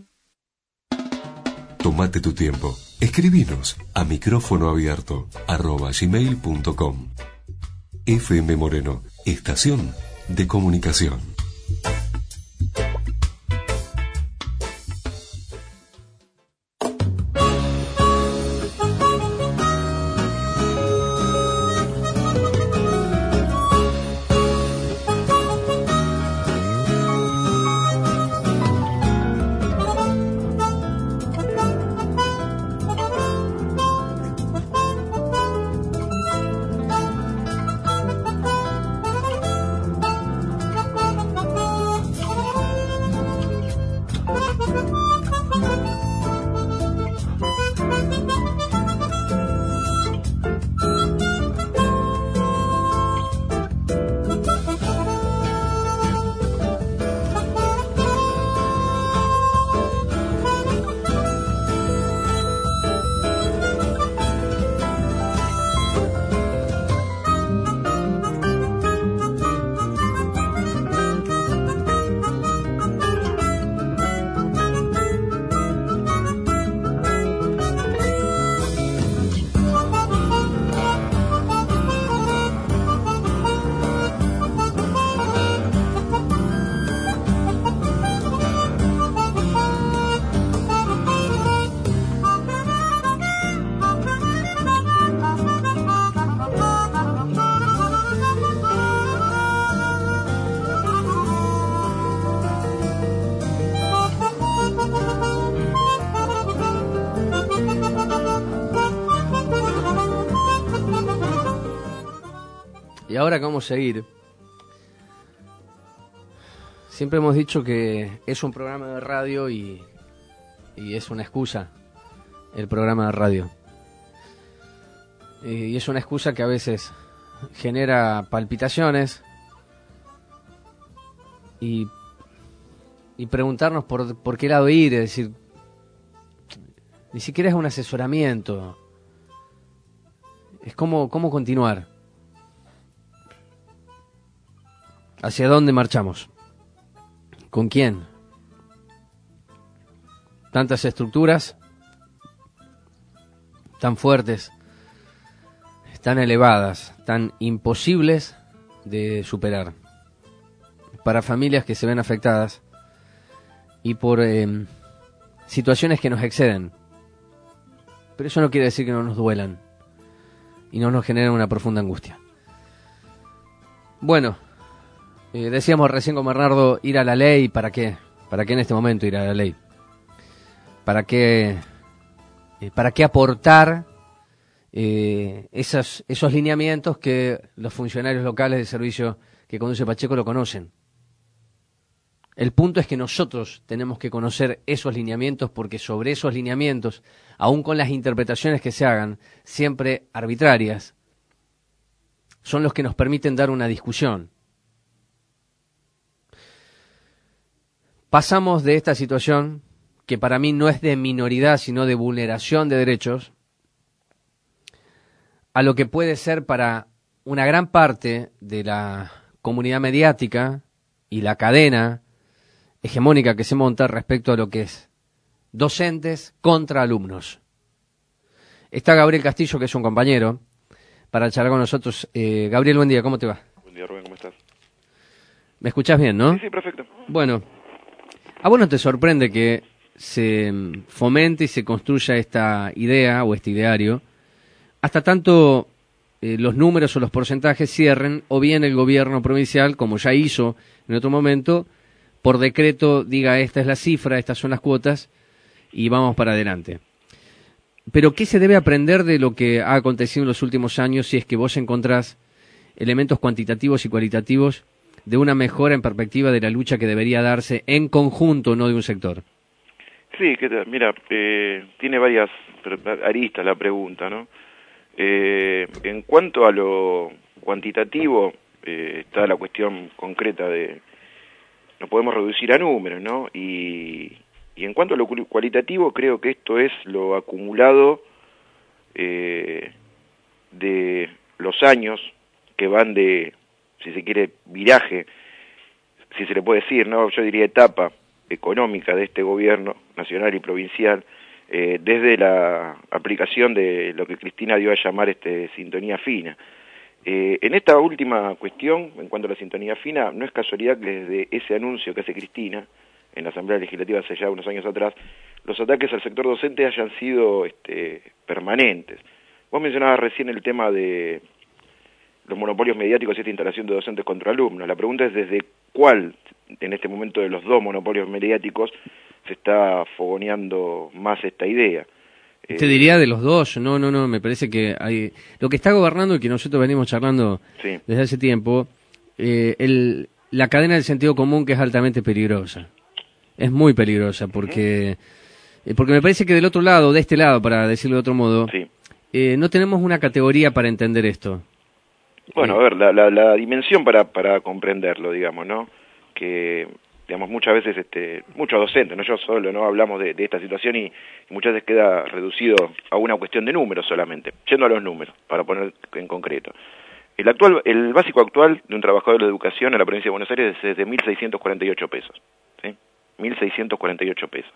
Tómate tu tiempo. Escribinos a micrófonoabierto@gmail.com. FM Moreno, estación de comunicación. Y ahora que vamos a ir, siempre hemos dicho que es un programa de radio y es una excusa el programa de radio. Y es una excusa que a veces genera palpitaciones y preguntarnos por qué lado ir, es decir, ni siquiera es un asesoramiento, es cómo continuar. ¿Hacia dónde marchamos? ¿Con quién? Tantas estructuras, tan fuertes, tan elevadas, tan imposibles de superar. Para familias que se ven afectadas y por situaciones que nos exceden. Pero eso no quiere decir que no nos duelan y no nos generen una profunda angustia. Bueno, decíamos recién con Bernardo, ir a la ley, ¿para qué? ¿Para qué en este momento ir a la ley? ¿Para qué aportar esos lineamientos que los funcionarios locales de servicio que conduce Pacheco lo conocen? El punto es que nosotros tenemos que conocer esos lineamientos, porque sobre esos lineamientos, aun con las interpretaciones que se hagan, siempre arbitrarias, son los que nos permiten dar una discusión. Pasamos de esta situación, que para mí no es de minoridad, sino de vulneración de derechos, a lo que puede ser para una gran parte de la comunidad mediática y la cadena hegemónica que se monta respecto a lo que es docentes contra alumnos. Está Gabriel Castillo, que es un compañero, para charlar con nosotros. Gabriel, buen día, ¿cómo te va? Buen día, Rubén, ¿cómo estás? ¿Me escuchás bien, no? Sí, sí, perfecto. Bueno, ¿a vos no te sorprende que se fomente y se construya esta idea o este ideario hasta tanto los números o los porcentajes cierren, o bien el gobierno provincial, como ya hizo en otro momento, por decreto diga esta es la cifra, estas son las cuotas, y vamos para adelante. Pero ¿qué se debe aprender de lo que ha acontecido en los últimos años si es que vos encontrás elementos cuantitativos y cualitativos de una mejora en perspectiva de la lucha que debería darse en conjunto, no de un sector? Sí, mira, tiene varias aristas la pregunta, ¿no? En cuanto a lo cuantitativo, está la cuestión concreta de no podemos reducir a números, ¿no? Y en cuanto a lo cualitativo, creo que esto es lo acumulado de los años que van de, si se quiere, viraje, si se le puede decir, ¿no? Yo diría etapa económica de este gobierno nacional y provincial, desde la aplicación de lo que Cristina dio a llamar sintonía fina. En esta última cuestión, en cuanto a la sintonía fina, no es casualidad que desde ese anuncio que hace Cristina en la Asamblea Legislativa hace ya unos años atrás, los ataques al sector docente hayan sido permanentes. Vos mencionabas recién el tema de los monopolios mediáticos y esta instalación de docentes contra alumnos. La pregunta es desde cuál, en este momento de los dos monopolios mediáticos, se está fogoneando más esta idea. Te diría de los dos, no, me parece que hay lo que está gobernando y que nosotros venimos charlando desde hace tiempo, la cadena del sentido común, que es altamente peligrosa. Es muy peligrosa porque me parece que del otro lado, de este lado, para decirlo de otro modo, no tenemos una categoría para entender esto. Bueno, a ver, la dimensión para comprenderlo, digamos, ¿no? Que, digamos, muchas veces, muchos docentes, no yo solo, ¿no? Hablamos de esta situación y muchas veces queda reducido a una cuestión de números solamente, yendo a los números, para poner en concreto. El básico actual de un trabajador de la educación en la provincia de Buenos Aires es de 1.648 pesos, ¿sí? 1.648 pesos.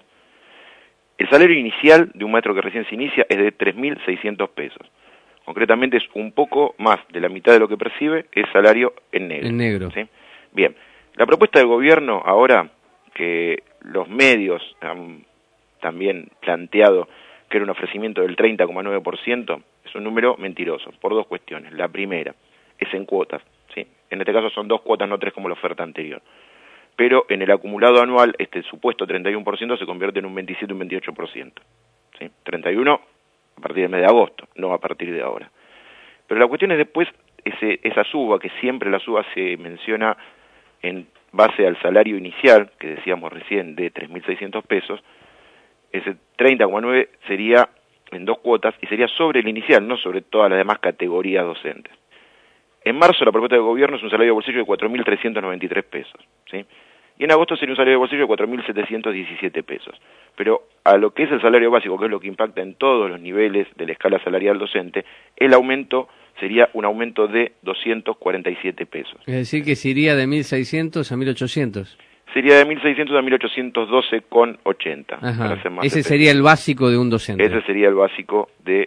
El salario inicial de un maestro que recién se inicia es de 3.600 pesos. Concretamente es un poco más de la mitad de lo que percibe, es salario en negro. En negro. ¿Sí? Bien, la propuesta del gobierno ahora, que los medios han también planteado que era un ofrecimiento del 30,9%, es un número mentiroso, por dos cuestiones. La primera, es en cuotas, ¿sí? En este caso son 2 cuotas, no 3 como la oferta anterior. Pero en el acumulado anual, este supuesto 31% se convierte en un 27, un 28%. ¿Sí? 31 a partir del mes de agosto, no a partir de ahora. Pero la cuestión es después, esa suba, que siempre la suba se menciona en base al salario inicial, que decíamos recién, de 3.600 pesos, ese 30,9 sería en 2 cuotas y sería sobre el inicial, no sobre todas las demás categorías docentes. En marzo la propuesta del gobierno es un salario de bolsillo de 4.393 pesos, ¿sí? Y en agosto sería un salario de bolsillo de 4.717 pesos. Pero a lo que es el salario básico, que es lo que impacta en todos los niveles de la escala salarial docente, el aumento sería un aumento de 247 pesos. Es decir, que se iría de 1.600 a 1.800. Sería de 1.600 a 1.812,80. Ajá. Ese sería el básico de un docente. Ese sería el básico de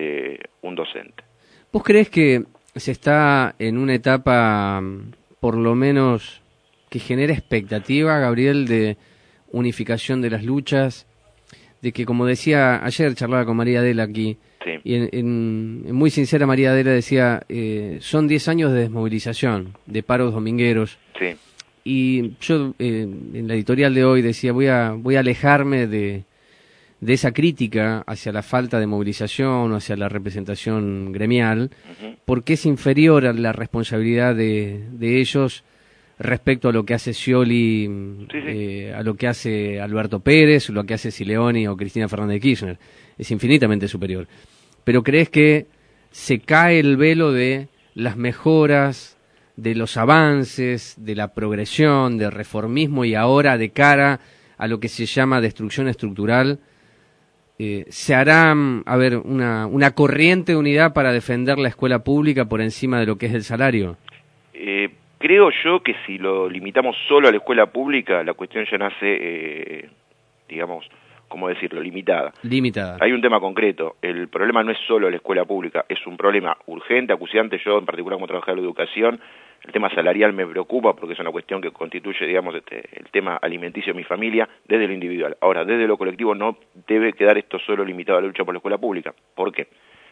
un docente. ¿Vos creés que se está en una etapa, por lo menos, que genera expectativa, Gabriel, de unificación de las luchas, de que, como decía ayer, charlaba con María Adela aquí, y en muy sincera María Adela decía, son 10 años de desmovilización, de paros domingueros, y yo en la editorial de hoy decía, voy a alejarme de esa crítica hacia la falta de movilización o hacia la representación gremial, porque es inferior a la responsabilidad de ellos respecto a lo que hace Scioli, a lo que hace Alberto Pérez, lo que hace Sileoni o Cristina Fernández de Kirchner. Es infinitamente superior. Pero ¿crees que se cae el velo de las mejoras, de los avances, de la progresión, del reformismo y ahora de cara a lo que se llama destrucción estructural? ¿Se hará, una corriente de unidad para defender la escuela pública por encima de lo que es el salario? Creo yo que si lo limitamos solo a la escuela pública, la cuestión ya nace, digamos, ¿cómo decirlo?, limitada. Hay un tema concreto. El problema no es solo la escuela pública, es un problema urgente, acuciante. Yo, en particular, como trabajador de la educación, el tema salarial me preocupa porque es una cuestión que constituye, digamos, el tema alimenticio de mi familia desde lo individual. Ahora, desde lo colectivo no debe quedar esto solo limitado a la lucha por la escuela pública. ¿Por qué?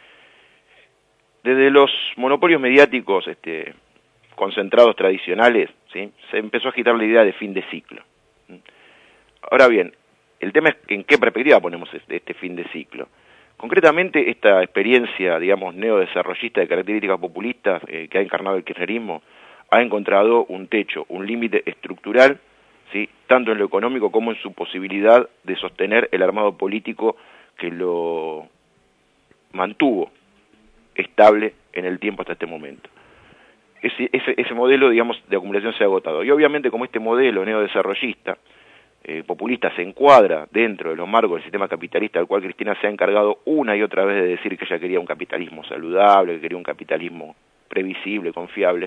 Desde los monopolios mediáticos, concentrados tradicionales, ¿sí?, se empezó a agitar la idea de fin de ciclo. Ahora bien, El tema es en qué perspectiva ponemos este fin de ciclo. Concretamente, esta experiencia, digamos, neodesarrollista de características populistas que ha encarnado el kirchnerismo, ha encontrado un techo, un límite estructural, ¿sí?, tanto en lo económico como en su posibilidad de sostener el armado político que lo mantuvo estable en el tiempo hasta este momento. Ese modelo, digamos, de acumulación se ha agotado. Y obviamente, como este modelo neodesarrollista, populista, se encuadra dentro de los marcos del sistema capitalista al cual Cristina se ha encargado una y otra vez de decir que ella quería un capitalismo saludable, que quería un capitalismo previsible, confiable,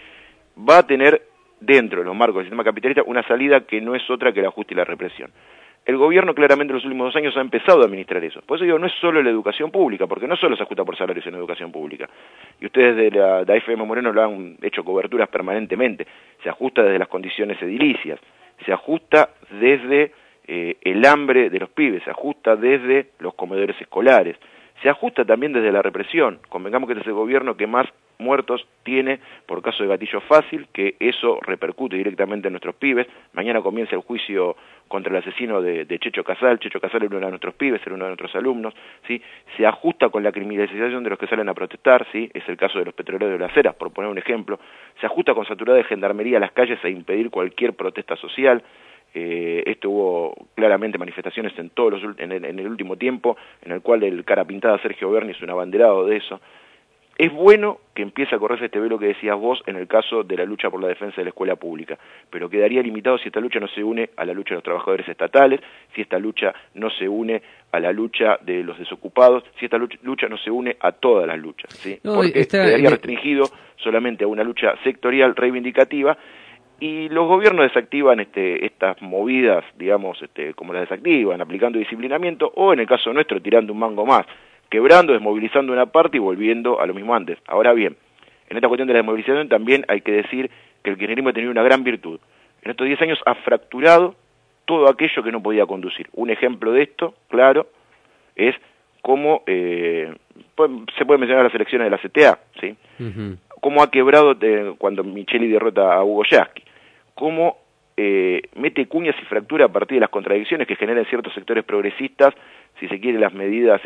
va a tener dentro de los marcos del sistema capitalista una salida que no es otra que el ajuste y la represión. El gobierno claramente en los últimos 2 años ha empezado a administrar eso. Por eso digo, no es solo la educación pública, porque no solo se ajusta por salarios en educación pública. Y ustedes de la FM Moreno lo han hecho coberturas permanentemente. Se ajusta desde las condiciones edilicias, se ajusta desde el hambre de los pibes, se ajusta desde los comedores escolares, se ajusta también desde la represión. Convengamos que este es el gobierno que más muertos tiene por caso de gatillo fácil, que eso repercute directamente en nuestros pibes. Mañana comienza el juicio contra el asesino de Checho Casal. Checho Casal era uno de nuestros pibes, era uno de nuestros alumnos, ¿sí? Se ajusta con la criminalización de los que salen a protestar, ¿sí? Es el caso de los petroleros de las Heras, por poner un ejemplo. Se ajusta con saturada de gendarmería a las calles a impedir cualquier protesta social. Esto hubo claramente manifestaciones en el último tiempo, en el cual el cara pintada Sergio Berni es un abanderado de eso. Es bueno que empiece a correrse este velo que decías vos en el caso de la lucha por la defensa de la escuela pública, pero quedaría limitado si esta lucha no se une a la lucha de los trabajadores estatales, si esta lucha no se une a la lucha de los desocupados, si esta lucha no se une a todas las luchas, ¿sí? No, porque quedaría restringido solamente a una lucha sectorial reivindicativa, y los gobiernos desactivan estas movidas, digamos, como las desactivan, aplicando disciplinamiento, o en el caso nuestro tirando un mango más, quebrando, desmovilizando una parte y volviendo a lo mismo antes. Ahora bien, en esta cuestión de la desmovilización también hay que decir que el kirchnerismo ha tenido una gran virtud. En estos 10 años ha fracturado todo aquello que no podía conducir. Un ejemplo de esto, claro, es cómo se puede mencionar las elecciones de la CTA, ¿sí? Cómo ha quebrado cuando Micheli derrota a Hugo Yasky, cómo mete cuñas y fractura a partir de las contradicciones que generan ciertos sectores progresistas, si se quiere, las medidas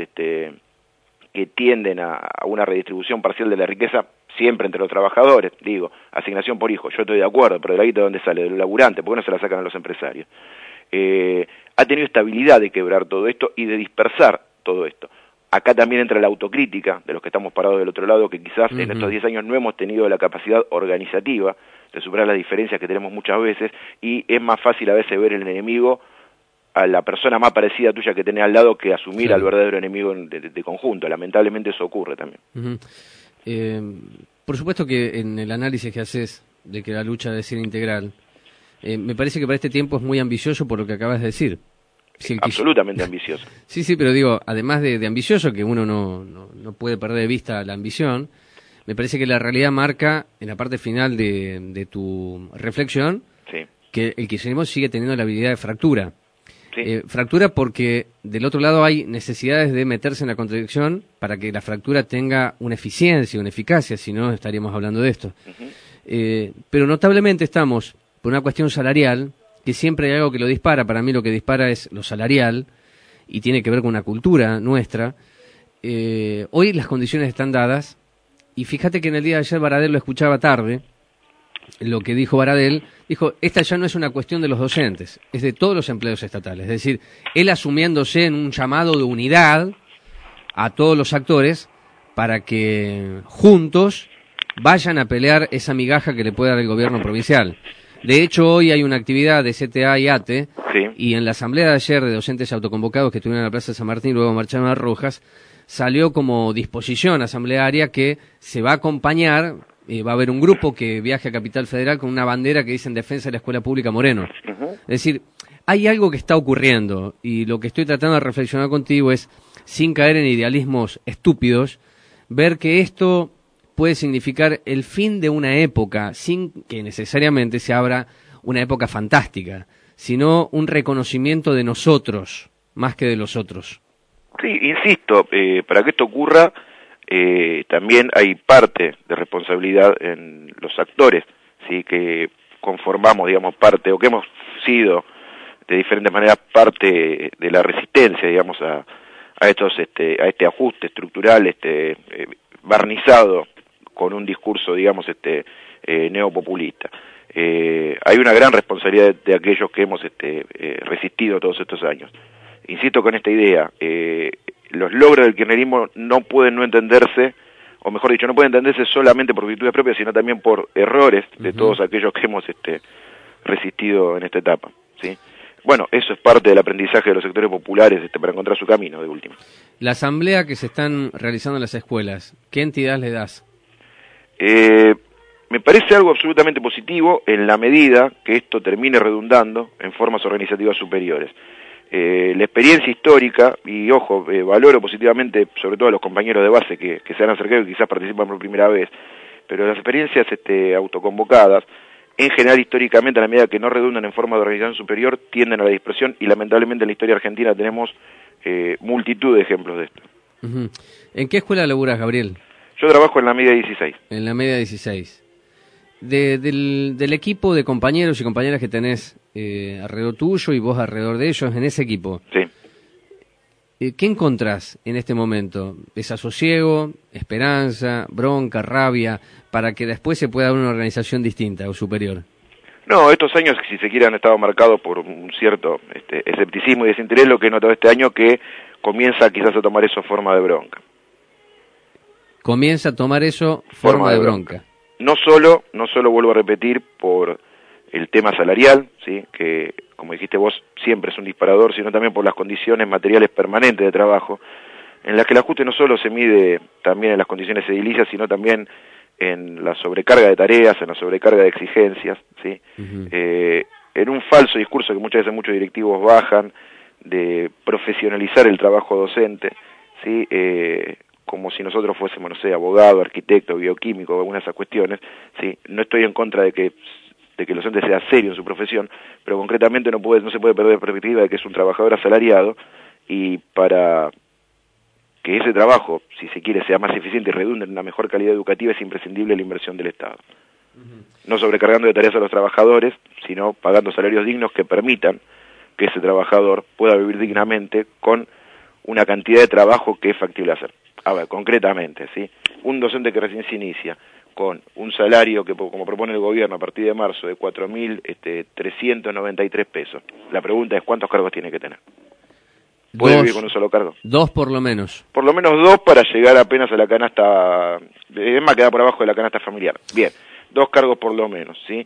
que tienden a una redistribución parcial de la riqueza, siempre entre los trabajadores, digo, asignación por hijo, yo estoy de acuerdo, pero de la guita, ¿de dónde sale? De los laburantes, ¿por qué no se la sacan a los empresarios? Ha tenido esta habilidad de quebrar todo esto y de dispersar todo esto. Acá también entra la autocrítica de los que estamos parados del otro lado, que quizás en estos 10 años no hemos tenido la capacidad organizativa de superar las diferencias que tenemos muchas veces, y es más fácil a veces ver el enemigo a la persona más parecida tuya que tenés al lado que asumir al verdadero enemigo de conjunto. Lamentablemente eso ocurre también. Por supuesto que en el análisis que haces de que la lucha debe ser integral, me parece que para este tiempo es muy ambicioso por lo que acabas de decir. Absolutamente ambicioso. Sí, pero digo, además de ambicioso, que uno no puede perder de vista la ambición, me parece que la realidad marca, en la parte final de tu reflexión, que el kirchnerismo sigue teniendo la habilidad de fractura. Fractura porque del otro lado hay necesidades de meterse en la contradicción para que la fractura tenga una eficiencia, una eficacia, si no estaríamos hablando de esto. Pero notablemente estamos, por una cuestión salarial, que siempre hay algo que lo dispara. Para mí lo que dispara es lo salarial y tiene que ver con una cultura nuestra. Hoy las condiciones están dadas, y fíjate que en el día de ayer Baradel lo escuchaba tarde. Lo que dijo Baradel, dijo, esta ya no es una cuestión de los docentes, es de todos los empleados estatales. Es decir, él asumiéndose en un llamado de unidad a todos los actores para que juntos vayan a pelear esa migaja que le puede dar el gobierno provincial. De hecho, hoy hay una actividad de CTA y ATE, y en la asamblea de ayer de docentes autoconvocados que estuvieron en la Plaza de San Martín y luego marcharon a Rojas, salió como disposición asamblearia que se va a acompañar. Va a haber un grupo que viaje a Capital Federal con una bandera que dice en defensa de la Escuela Pública Moreno. Es decir, hay algo que está ocurriendo, y lo que estoy tratando de reflexionar contigo es, sin caer en idealismos estúpidos, ver que esto puede significar el fin de una época, sin que necesariamente se abra una época fantástica, sino un reconocimiento de nosotros, más que de los otros. Sí, insisto, para que esto ocurra, también hay parte de responsabilidad en los actores, sí, que conformamos, digamos, parte, o que hemos sido de diferentes maneras parte de la resistencia, digamos, a este ajuste estructural, barnizado con un discurso, digamos, neopopulista. Hay una gran responsabilidad de aquellos que hemos resistido todos estos años. Insisto con esta idea, los logros del kirchnerismo no pueden no entenderse, o mejor dicho, no pueden entenderse solamente por virtudes propias, sino también por errores de todos aquellos que hemos resistido en esta etapa, ¿sí? Bueno, eso es parte del aprendizaje de los sectores populares para encontrar su camino, de última. La asamblea que se están realizando en las escuelas, ¿qué entidad le das? Me parece algo absolutamente positivo en la medida que esto termine redundando en formas organizativas superiores. La experiencia histórica, y ojo, valoro positivamente sobre todo a los compañeros de base que se han acercado y quizás participan por primera vez, pero las experiencias autoconvocadas, en general históricamente, a la medida que no redundan en forma de organización superior, tienden a la dispersión, y lamentablemente en la historia argentina tenemos multitud de ejemplos de esto. ¿En qué escuela laburas, Gabriel? Yo trabajo en la media 16. En la media 16. Del equipo de compañeros y compañeras que tenés alrededor tuyo y vos alrededor de ellos, en ese equipo, sí. ¿Qué encontrás en este momento? ¿Desasosiego, esperanza, bronca, rabia, para que después se pueda dar una organización distinta o superior? No, estos años, si se quiere, han estado marcados por un cierto escepticismo y desinterés, lo que he notado este año que comienza quizás a tomar eso forma de bronca. Comienza a tomar eso forma de bronca. No solo, vuelvo a repetir, por el tema salarial, ¿sí?, que, como dijiste vos, siempre es un disparador, sino también por las condiciones materiales permanentes de trabajo, en las que el ajuste no solo se mide también en las condiciones edilicias, sino también en la sobrecarga de tareas, en la sobrecarga de exigencias, ¿sí? En un falso discurso que muchas veces muchos directivos bajan, de profesionalizar el trabajo docente, ¿sí?, como si nosotros fuésemos, no sé, abogado, arquitecto, bioquímico, algunas de esas cuestiones, ¿sí? No estoy en contra de que el docente sea serio en su profesión, pero concretamente no se puede perder la perspectiva de que es un trabajador asalariado, y para que ese trabajo, si se quiere, sea más eficiente y redunde en una mejor calidad educativa, es imprescindible la inversión del Estado. No sobrecargando de tareas a los trabajadores, sino pagando salarios dignos que permitan que ese trabajador pueda vivir dignamente con una cantidad de trabajo que es factible hacer. A ver, concretamente, ¿sí?, un docente que recién se inicia con un salario que, como propone el gobierno a partir de marzo, de 4.393 pesos. La pregunta es, ¿cuántos cargos tiene que tener? ¿Puede vivir con un solo cargo? 2 por lo menos. Por lo menos 2 para llegar apenas a la canasta, es más, queda por abajo de la canasta familiar. Bien, 2 cargos por lo menos, ¿sí?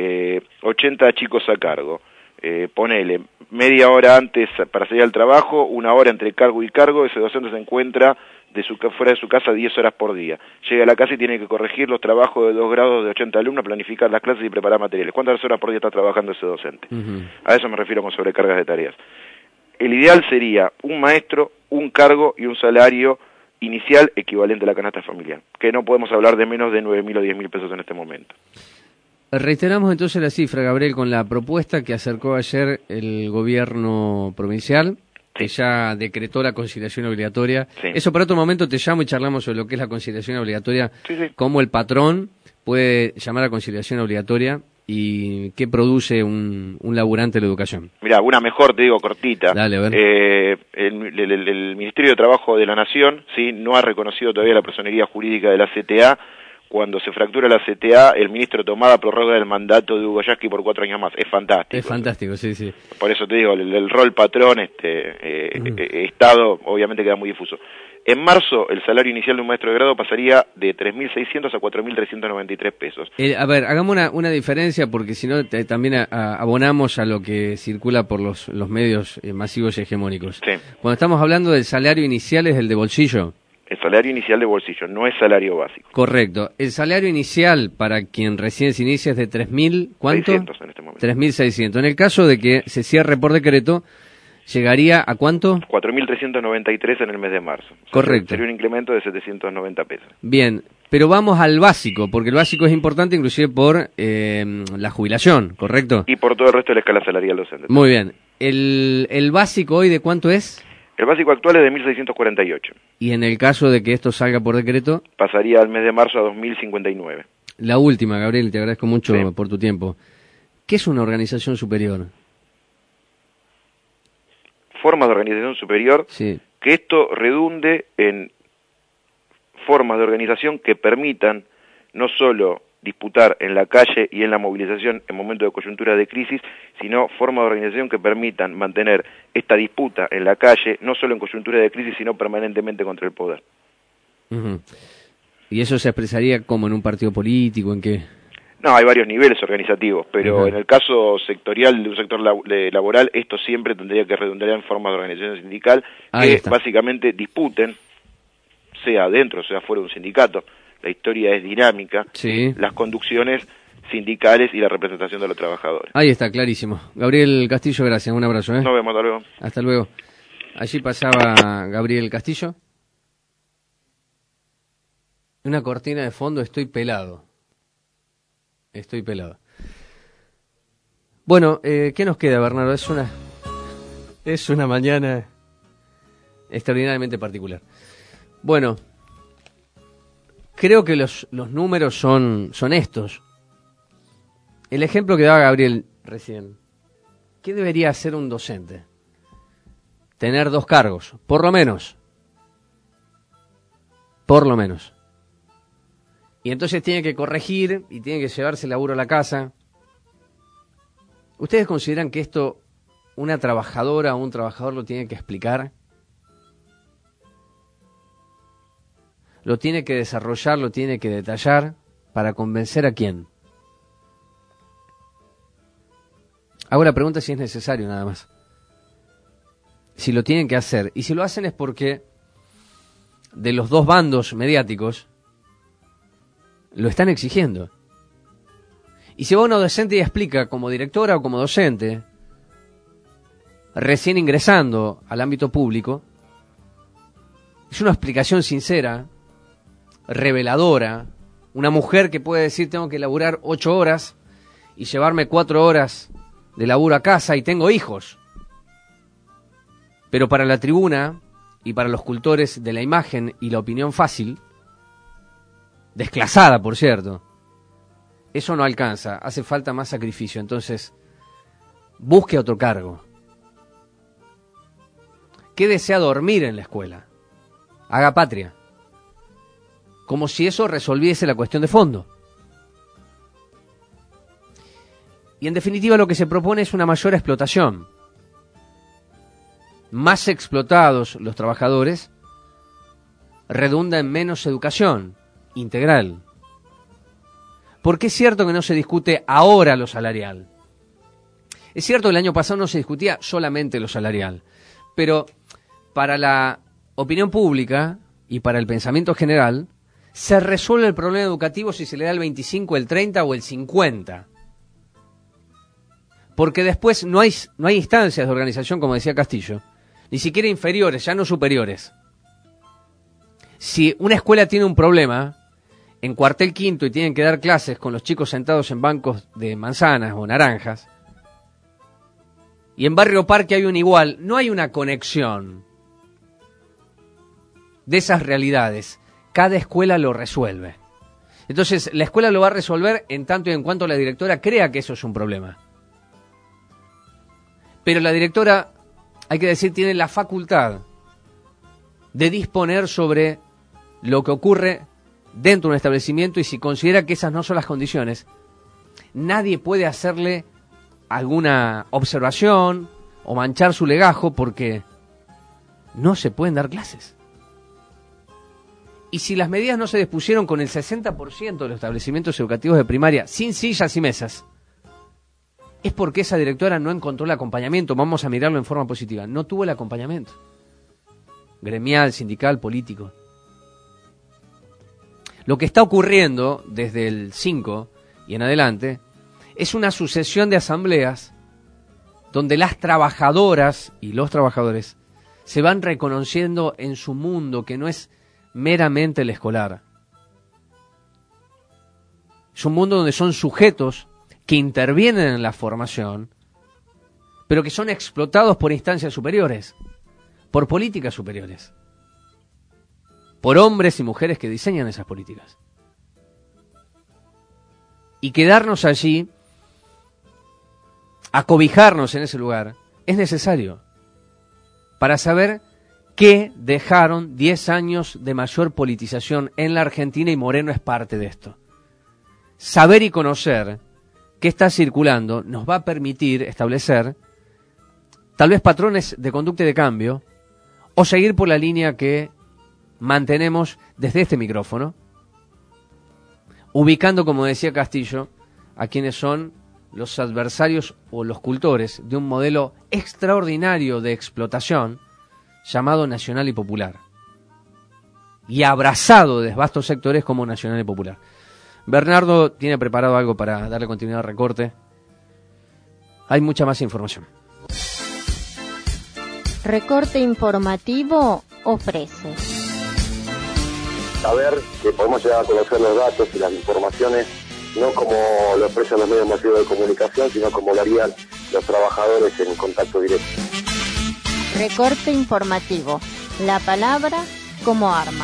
80 chicos a cargo. Ponele media hora antes para salir al trabajo, 1 hora entre cargo y cargo, ese docente se encuentra fuera de su casa 10 horas por día. Llega a la casa y tiene que corregir los trabajos de 2 grados de 80 alumnos, planificar las clases y preparar materiales. ¿Cuántas horas por día está trabajando ese docente? A eso me refiero con sobrecargas de tareas. El ideal sería un maestro, un cargo y un salario inicial equivalente a la canasta familiar, que no podemos hablar de menos de 9.000 o 10.000 pesos en este momento. Reiteramos entonces la cifra, Gabriel, con la propuesta que acercó ayer el gobierno provincial, que ya decretó la conciliación obligatoria. Sí. Eso para otro momento te llamo y charlamos sobre lo que es la conciliación obligatoria, cómo el patrón puede llamar a conciliación obligatoria y qué produce un laburante de la educación. Mira, una mejor, te digo, cortita. Dale, a ver. El Ministerio de Trabajo de la Nación, ¿sí?, no ha reconocido todavía la personería jurídica de la CTA. Cuando se fractura la CTA, el ministro Tomada prorroga el mandato de Hugo Yasky por 4 años más. Es fantástico. Es fantástico, sí, sí. Por eso te digo, el rol patrón, Estado, obviamente queda muy difuso. En marzo, el salario inicial de un maestro de grado pasaría de 3.600 a 4.393 pesos. A ver, hagamos una diferencia, porque si no también abonamos a lo que circula por los medios masivos y hegemónicos. Sí. Cuando estamos hablando del salario inicial, es el de bolsillo. El salario inicial de bolsillo, no es salario básico. Correcto. El salario inicial para quien recién se inicia es de 3.000, ¿cuánto? 600 en este momento. 3.600. En el caso de que se cierre por decreto, ¿llegaría a cuánto? 4.393 en el mes de marzo. Correcto. Sería un incremento de 790 pesos. Bien, pero vamos al básico, porque el básico es importante inclusive por la jubilación, ¿correcto? Y por todo el resto de la escala salarial docente. Muy bien. ¿El básico hoy de cuánto es? El básico actual es de 1.648. ¿Y en el caso de que esto salga por decreto? Pasaría al mes de marzo a 2.059. La última, Gabriel, te agradezco mucho por tu tiempo. ¿Qué es una organización superior? formas de organización superior, sí, que esto redunde en formas de organización que permitan no solo disputar en la calle y en la movilización en momentos de coyuntura de crisis, sino formas de organización que permitan mantener esta disputa en la calle, no solo en coyuntura de crisis, sino permanentemente contra el poder. Uh-huh. ¿Y eso se expresaría como en un partido político, en qué? No, hay varios niveles organizativos, pero Uh-huh. en el caso sectorial de un sector laboral, esto siempre tendría que redundar en formas de organización sindical que básicamente disputen, sea dentro, sea fuera de un sindicato. La historia es dinámica, sí, las conducciones sindicales y la representación de los trabajadores. Ahí está, clarísimo. Gabriel Castillo, gracias, un abrazo. Nos vemos, hasta luego. Hasta luego. Allí pasaba Gabriel Castillo. Una cortina de fondo, estoy pelado. Estoy pelado. Bueno, ¿qué nos queda, Bernardo? Es una mañana extraordinariamente particular. Bueno, creo que los números son estos. El ejemplo que daba Gabriel recién. ¿Qué debería hacer un docente? Tener 2 cargos, por lo menos. Por lo menos. Y entonces tiene que corregir y tiene que llevarse el laburo a la casa. ¿Ustedes consideran que esto una trabajadora o un trabajador lo tiene que explicar? ¿Lo tiene que desarrollar, lo tiene que detallar? ¿Para convencer a quién? Hago la pregunta si es necesario nada más. Si lo tienen que hacer. Y si lo hacen es porque de los 2 bandos mediáticos lo están exigiendo. Y si va uno docente y explica como directora o como docente, recién ingresando al ámbito público, es una explicación sincera, reveladora, una mujer que puede decir tengo que laburar 8 horas y llevarme 4 horas de laburo a casa y tengo hijos. Pero para la tribuna y para los cultores de la imagen y la opinión fácil, desclasada por cierto, eso no alcanza, hace falta más sacrificio. Entonces, busque otro cargo. Quédese a dormir en la escuela. Haga patria. Como si eso resolviese la cuestión de fondo. Y en definitiva lo que se propone es una mayor explotación. Más explotados los trabajadores redunda en menos educación integral. Porque es cierto que no se discute ahora lo salarial. Es cierto que el año pasado no se discutía solamente lo salarial. Pero para la opinión pública y para el pensamiento general, se resuelve el problema educativo si se le da el 25, el 30 o el 50. Porque después no hay instancias de organización, como decía Castillo, ni siquiera inferiores, ya no superiores. Si una escuela tiene un problema en cuartel quinto y tienen que dar clases con los chicos sentados en bancos de manzanas o naranjas, y en Barrio Parque hay un igual, no hay una conexión de esas realidades. Cada escuela lo resuelve. Entonces, la escuela lo va a resolver en tanto y en cuanto la directora crea que eso es un problema. Pero la directora, hay que decir, tiene la facultad de disponer sobre lo que ocurre dentro de un establecimiento, y si considera que esas no son las condiciones, nadie puede hacerle alguna observación o manchar su legajo, porque no se pueden dar clases. Y si las medidas no se dispusieron con el 60% de los establecimientos educativos de primaria sin sillas y mesas, es porque esa directora no encontró el acompañamiento. Vamos a mirarlo en forma positiva. No tuvo el acompañamiento gremial, sindical, político. Lo que está ocurriendo desde el 5 y en adelante es una sucesión de asambleas donde las trabajadoras y los trabajadores se van reconociendo en su mundo, que no es meramente el escolar. Es un mundo donde son sujetos que intervienen en la formación, pero que son explotados por instancias superiores, por políticas superiores, por hombres y mujeres que diseñan esas políticas. Y quedarnos allí, acobijarnos en ese lugar, es necesario. para saber que dejaron 10 años de mayor politización en la Argentina y Moreno es parte de esto. Saber y conocer qué está circulando nos va a permitir establecer tal vez patrones de conducta y de cambio o seguir por la línea que mantenemos desde este micrófono, ubicando, como decía Castillo, a quienes son los adversarios o los cultores de un modelo extraordinario de explotación llamado nacional y popular, y abrazado de vastos sectores como nacional y popular. Bernardo tiene preparado algo para darle continuidad al recorte. Hay mucha más información. Recorte informativo ofrece. Saber que podemos llegar a conocer los datos y las informaciones no como lo expresan los medios masivos de comunicación, sino como lo harían los trabajadores en contacto directo. Recorte informativo. La palabra como arma.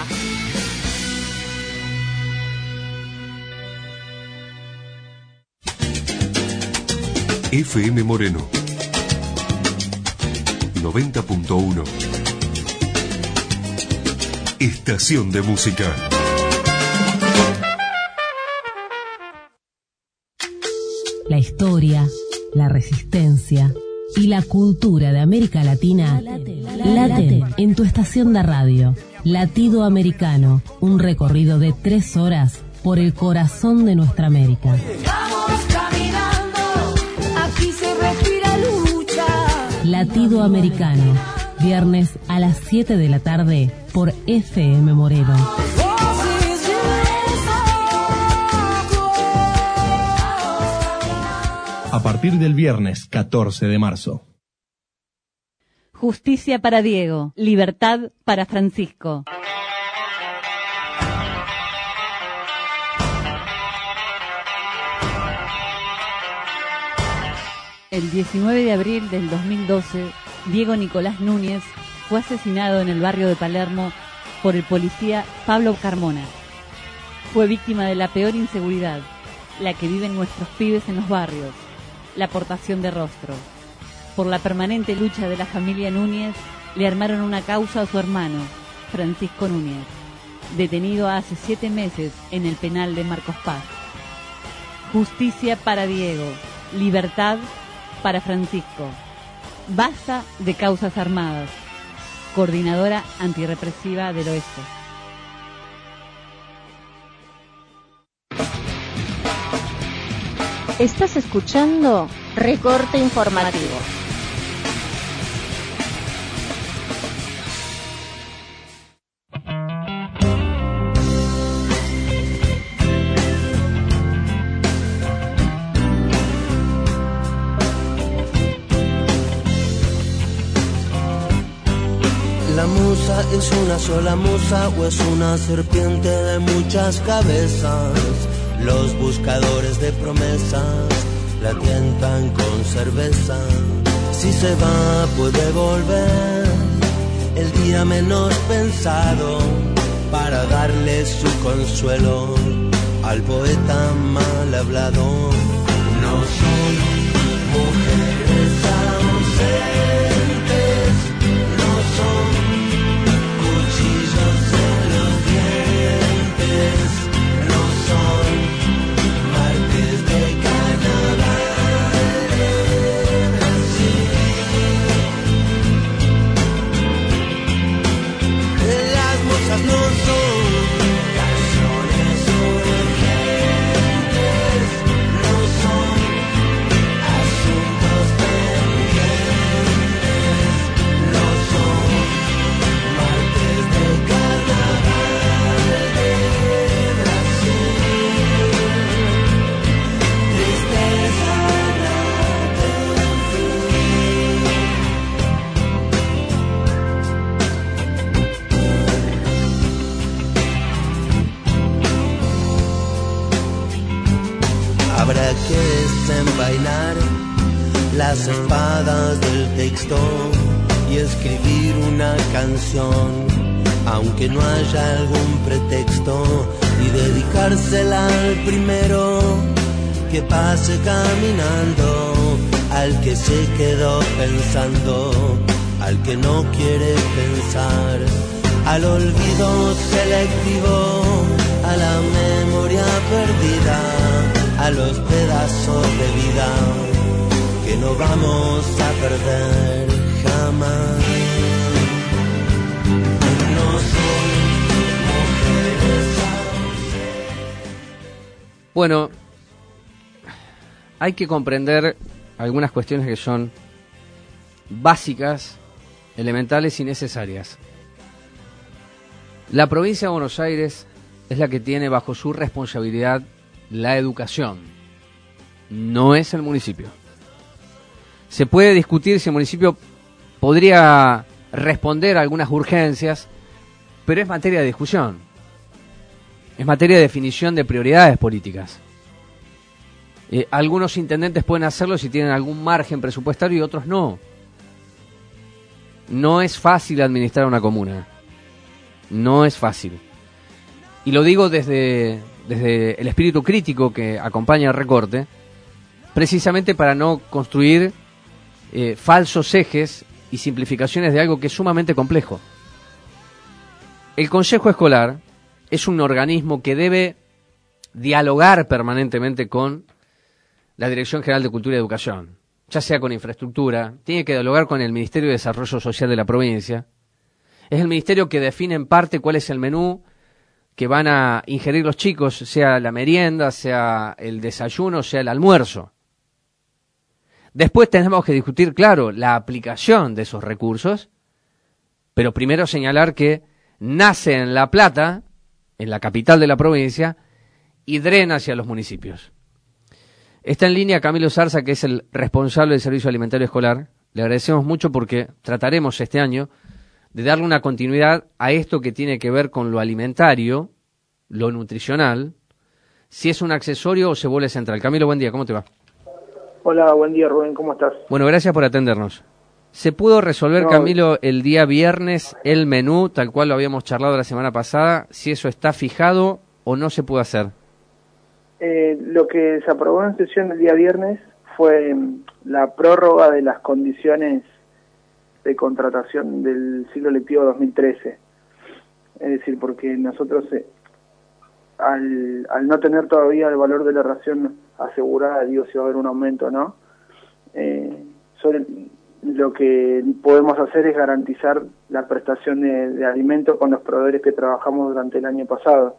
FM Moreno 90.1. Estación de música. La historia, la resistencia y la cultura de América Latina laten en tu estación de radio. Latido Americano, un recorrido de 3 horas por el corazón de nuestra América. Vamos caminando, aquí se respira lucha. Latido Americano, viernes a las 7 de la tarde por FM Moreno. A partir del viernes 14 de marzo. Justicia para Diego, libertad para Francisco. El 19 de abril del 2012, Diego Nicolás Núñez fue asesinado en el barrio de Palermo por el policía Pablo Carmona. Fue víctima de la peor inseguridad, la que viven nuestros pibes en los barrios, la aportación de rostros. Por la permanente lucha de la familia Núñez, le armaron una causa a su hermano, Francisco Núñez, detenido hace 7 meses en el penal de Marcos Paz. Justicia para Diego, libertad para Francisco. Basta de causas armadas. Coordinadora Antirrepresiva del Oeste. Estás escuchando Recorte Informativo. ¿La musa es una sola musa o es una serpiente de muchas cabezas? Los buscadores de promesas la tientan con cerveza. Si se va puede volver el día menos pensado para darle su consuelo al poeta mal hablado. No son mujeres ausentes, no son cuchillos en los dientes, no son martes de carnaval de Brasil. Las musas no son canciones urgentes, no son asuntos pendientes, no son martes de carnaval de Brasil. Tristeza no tiene Habrá que desenvainar las espadas del texto y escribir una canción, aunque no haya algún pretexto, y dedicársela al primero que pase caminando, al que se quedó pensando, al que no quiere pensar, al olvido selectivo, a la memoria perdida, a los pedazos de vida que no vamos a perder jamás. No son mujeres. Bueno, hay que comprender algunas cuestiones que son básicas, elementales y necesarias. La provincia de Buenos Aires es la que tiene bajo su responsabilidad la educación, no es el municipio. Se puede discutir si el municipio podría responder a algunas urgencias, pero es materia de discusión, es materia de definición de prioridades políticas. Algunos intendentes pueden hacerlo si tienen algún margen presupuestario y otros no. No es fácil administrar una comuna. No es fácil. Y lo digo desde el espíritu crítico que acompaña el recorte, precisamente para no construir falsos ejes y simplificaciones de algo que es sumamente complejo. El Consejo Escolar es un organismo que debe dialogar permanentemente con la Dirección General de Cultura y Educación, ya sea con infraestructura, tiene que dialogar con el Ministerio de Desarrollo Social de la provincia. Es el ministerio que define en parte cuál es el menú que van a ingerir los chicos, sea la merienda, sea el desayuno, sea el almuerzo. Después tenemos que discutir, claro, la aplicación de esos recursos, pero primero señalar que nace en La Plata, en la capital de la provincia, y drena hacia los municipios. Está en línea Camilo Zarza, que es el responsable del Servicio Alimentario Escolar. Le agradecemos mucho porque trataremos este año de darle una continuidad a esto que tiene que ver con lo alimentario, lo nutricional, si es un accesorio o se vuelve central. Camilo, buen día, ¿cómo te va? Hola, buen día Rubén, ¿cómo estás? Bueno, gracias por atendernos. ¿Se pudo resolver, Camilo, el día viernes el menú, tal cual lo habíamos charlado la semana pasada, si eso está fijado o no se pudo hacer? Lo que se aprobó en sesión el día viernes fue la prórroga de las condiciones de contratación del ciclo lectivo 2013. Es decir, porque nosotros, al no tener todavía el valor de la ración asegurada, digo, si va a haber un aumento o no, lo que podemos hacer es garantizar la prestación de alimentos con los proveedores que trabajamos durante el año pasado.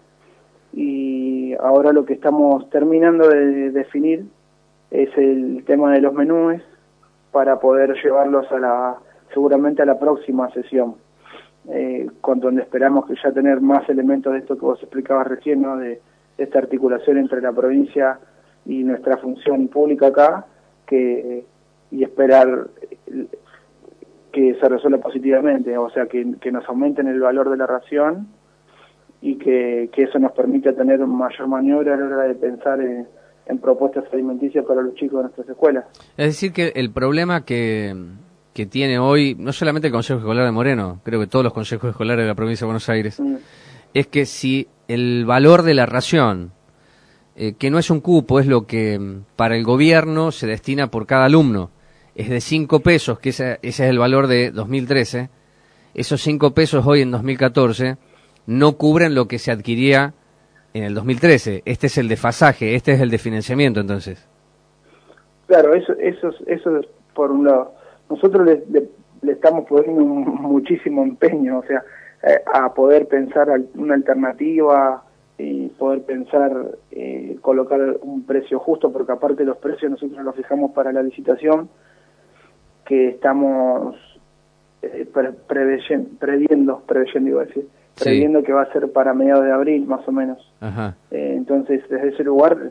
Y ahora lo que estamos terminando de definir es el tema de los menús para poder llevarlos seguramente a la próxima sesión, con donde esperamos que ya tener más elementos de esto que vos explicabas recién, ¿no? De esta articulación entre la provincia y nuestra función pública acá, y esperar que se resuelva positivamente, o sea, que nos aumenten el valor de la ración y que eso nos permita tener mayor maniobra a la hora de pensar en propuestas alimenticias para los chicos de nuestras escuelas. Es decir, que el problema que tiene hoy, no solamente el Consejo Escolar de Moreno, creo que todos los consejos escolares de la provincia de Buenos Aires, es que si el valor de la ración, que no es un cupo, es lo que para el gobierno se destina por cada alumno, es de 5 pesos, que ese es el valor de 2013, esos 5 pesos hoy en 2014 no cubren lo que se adquiría en el 2013. Este es el desfasaje, este es el de financiamiento, entonces. Claro, eso es por un lado. Nosotros le estamos poniendo muchísimo empeño, o sea, a poder pensar una alternativa y poder pensar colocar un precio justo, porque aparte los precios nosotros los fijamos para la licitación, que estamos previendo que va a ser para mediados de abril, más o menos. Ajá. Entonces, desde ese lugar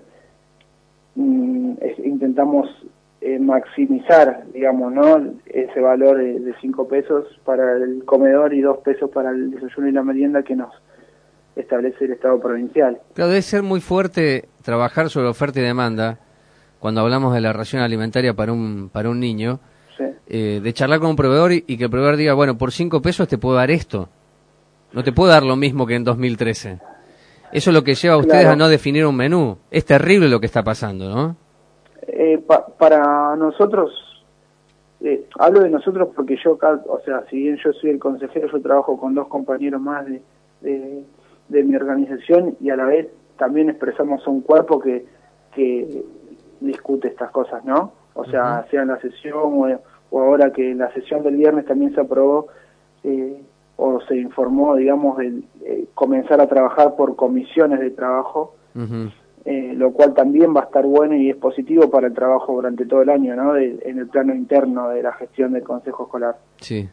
intentamos maximizar, digamos, ¿no? Ese valor de 5 pesos para el comedor y 2 pesos para el desayuno y la merienda que nos establece el Estado provincial. Claro, debe ser muy fuerte trabajar sobre oferta y demanda cuando hablamos de la ración alimentaria para un niño, sí. De charlar con un proveedor y que el proveedor diga, bueno, por 5 pesos te puedo dar esto, no te puedo dar lo mismo que en 2013. Eso es lo que lleva a ustedes a no definir un menú. Es terrible lo que está pasando, ¿no? Para nosotros Hablo de nosotros porque yo, o sea, si bien yo soy el consejero, yo trabajo con 2 compañeros más de mi organización, y a la vez también expresamos un cuerpo que discute estas cosas, ¿no? O sea, sea en la sesión o ahora que en la sesión del viernes también se aprobó o se informó, digamos, de comenzar a trabajar por comisiones de trabajo, lo cual también va a estar bueno y es positivo para el trabajo durante todo el año, ¿no? En el plano interno de la gestión del Consejo Escolar. Sí.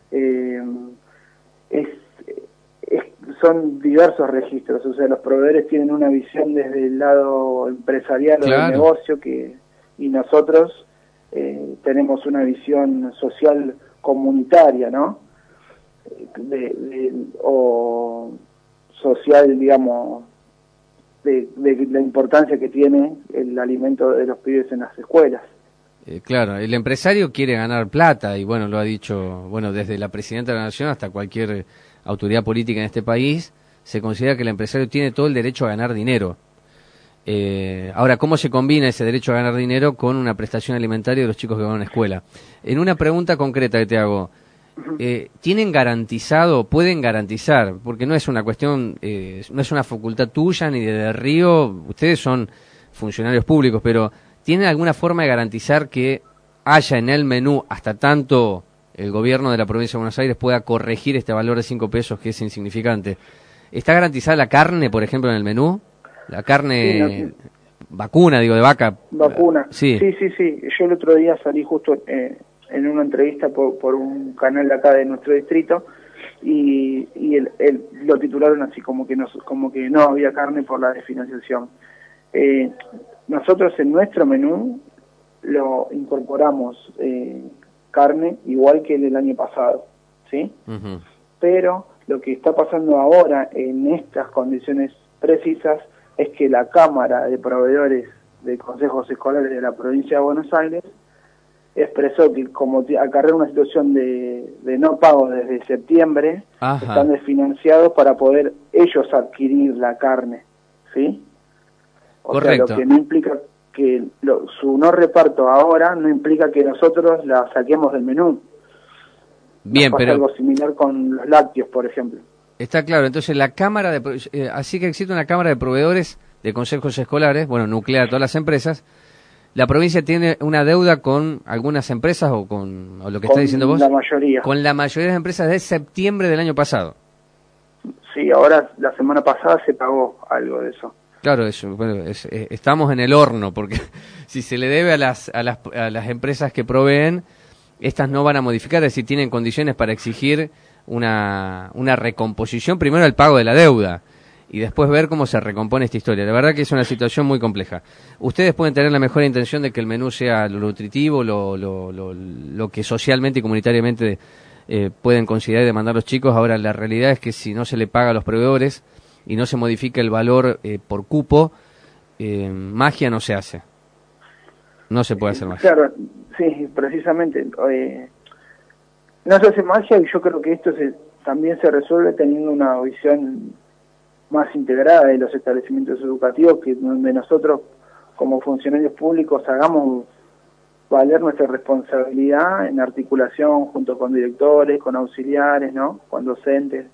Son diversos registros, o sea, los proveedores tienen una visión desde el lado empresarial o del negocio, y nosotros tenemos una visión social comunitaria, ¿no? O social, digamos, de la importancia que tiene el alimento de los pibes en las escuelas. Claro, el empresario quiere ganar plata, y bueno, lo ha dicho, bueno, desde la presidenta de la Nación hasta cualquier autoridad política en este país, se considera que el empresario tiene todo el derecho a ganar dinero. Ahora, ¿cómo se combina ese derecho a ganar dinero con una prestación alimentaria de los chicos que van a una escuela? En una pregunta concreta que te hago, ¿tienen garantizado, pueden garantizar, porque no es una cuestión, no es una facultad tuya ni de Río, ustedes son funcionarios públicos, pero ¿tienen alguna forma de garantizar que haya en el menú, hasta tanto el gobierno de la provincia de Buenos Aires pueda corregir este valor de 5 pesos que es insignificante? ¿Está garantizada la carne, por ejemplo, en el menú? La carne vacuna, digo, de vaca. Vacuna. Sí. Sí. Yo el otro día salí justo en una entrevista por un canal de acá de nuestro distrito, y lo titularon así, como que no había carne por la desfinanciación. Nosotros en nuestro menú lo incorporamos carne igual que el año pasado, ¿sí? Pero lo que está pasando ahora en estas condiciones precisas es que la Cámara de Proveedores de Consejos Escolares de la provincia de Buenos Aires expresó que como acarrea una situación de no pago desde septiembre, están desfinanciados para poder ellos adquirir la carne, ¿sí? Correcto. Sea, lo que no implica que su no reparto ahora no implica que nosotros la saquemos del menú. Bien, pero algo similar con los lácteos, por ejemplo. Está claro, entonces la Cámara así que existe una Cámara de Proveedores de Consejos Escolares, bueno, nuclea a todas las empresas. ¿La provincia tiene una deuda con algunas empresas o lo que está diciendo vos? Con la mayoría. Con la mayoría de las empresas de septiembre del año pasado. Sí, ahora la semana pasada se pagó algo de eso. Claro, estamos en el horno, porque si se le debe a las empresas que proveen, estas no van a modificar, es decir, tienen condiciones para exigir una recomposición, primero el pago de la deuda, y después ver cómo se recompone esta historia. La verdad que es una situación muy compleja. Ustedes pueden tener la mejor intención de que el menú sea lo nutritivo, lo que socialmente y comunitariamente pueden considerar y demandar los chicos. Ahora, la realidad es que si no se le paga a los proveedores y no se modifica el valor por cupo, magia no se hace. No se puede hacer magia. Claro, sí, precisamente. No se hace magia, y yo creo que esto también se resuelve teniendo una visión más integrada de los establecimientos educativos, que donde nosotros como funcionarios públicos hagamos valer nuestra responsabilidad en articulación junto con directores, con auxiliares, ¿no? Con docentes,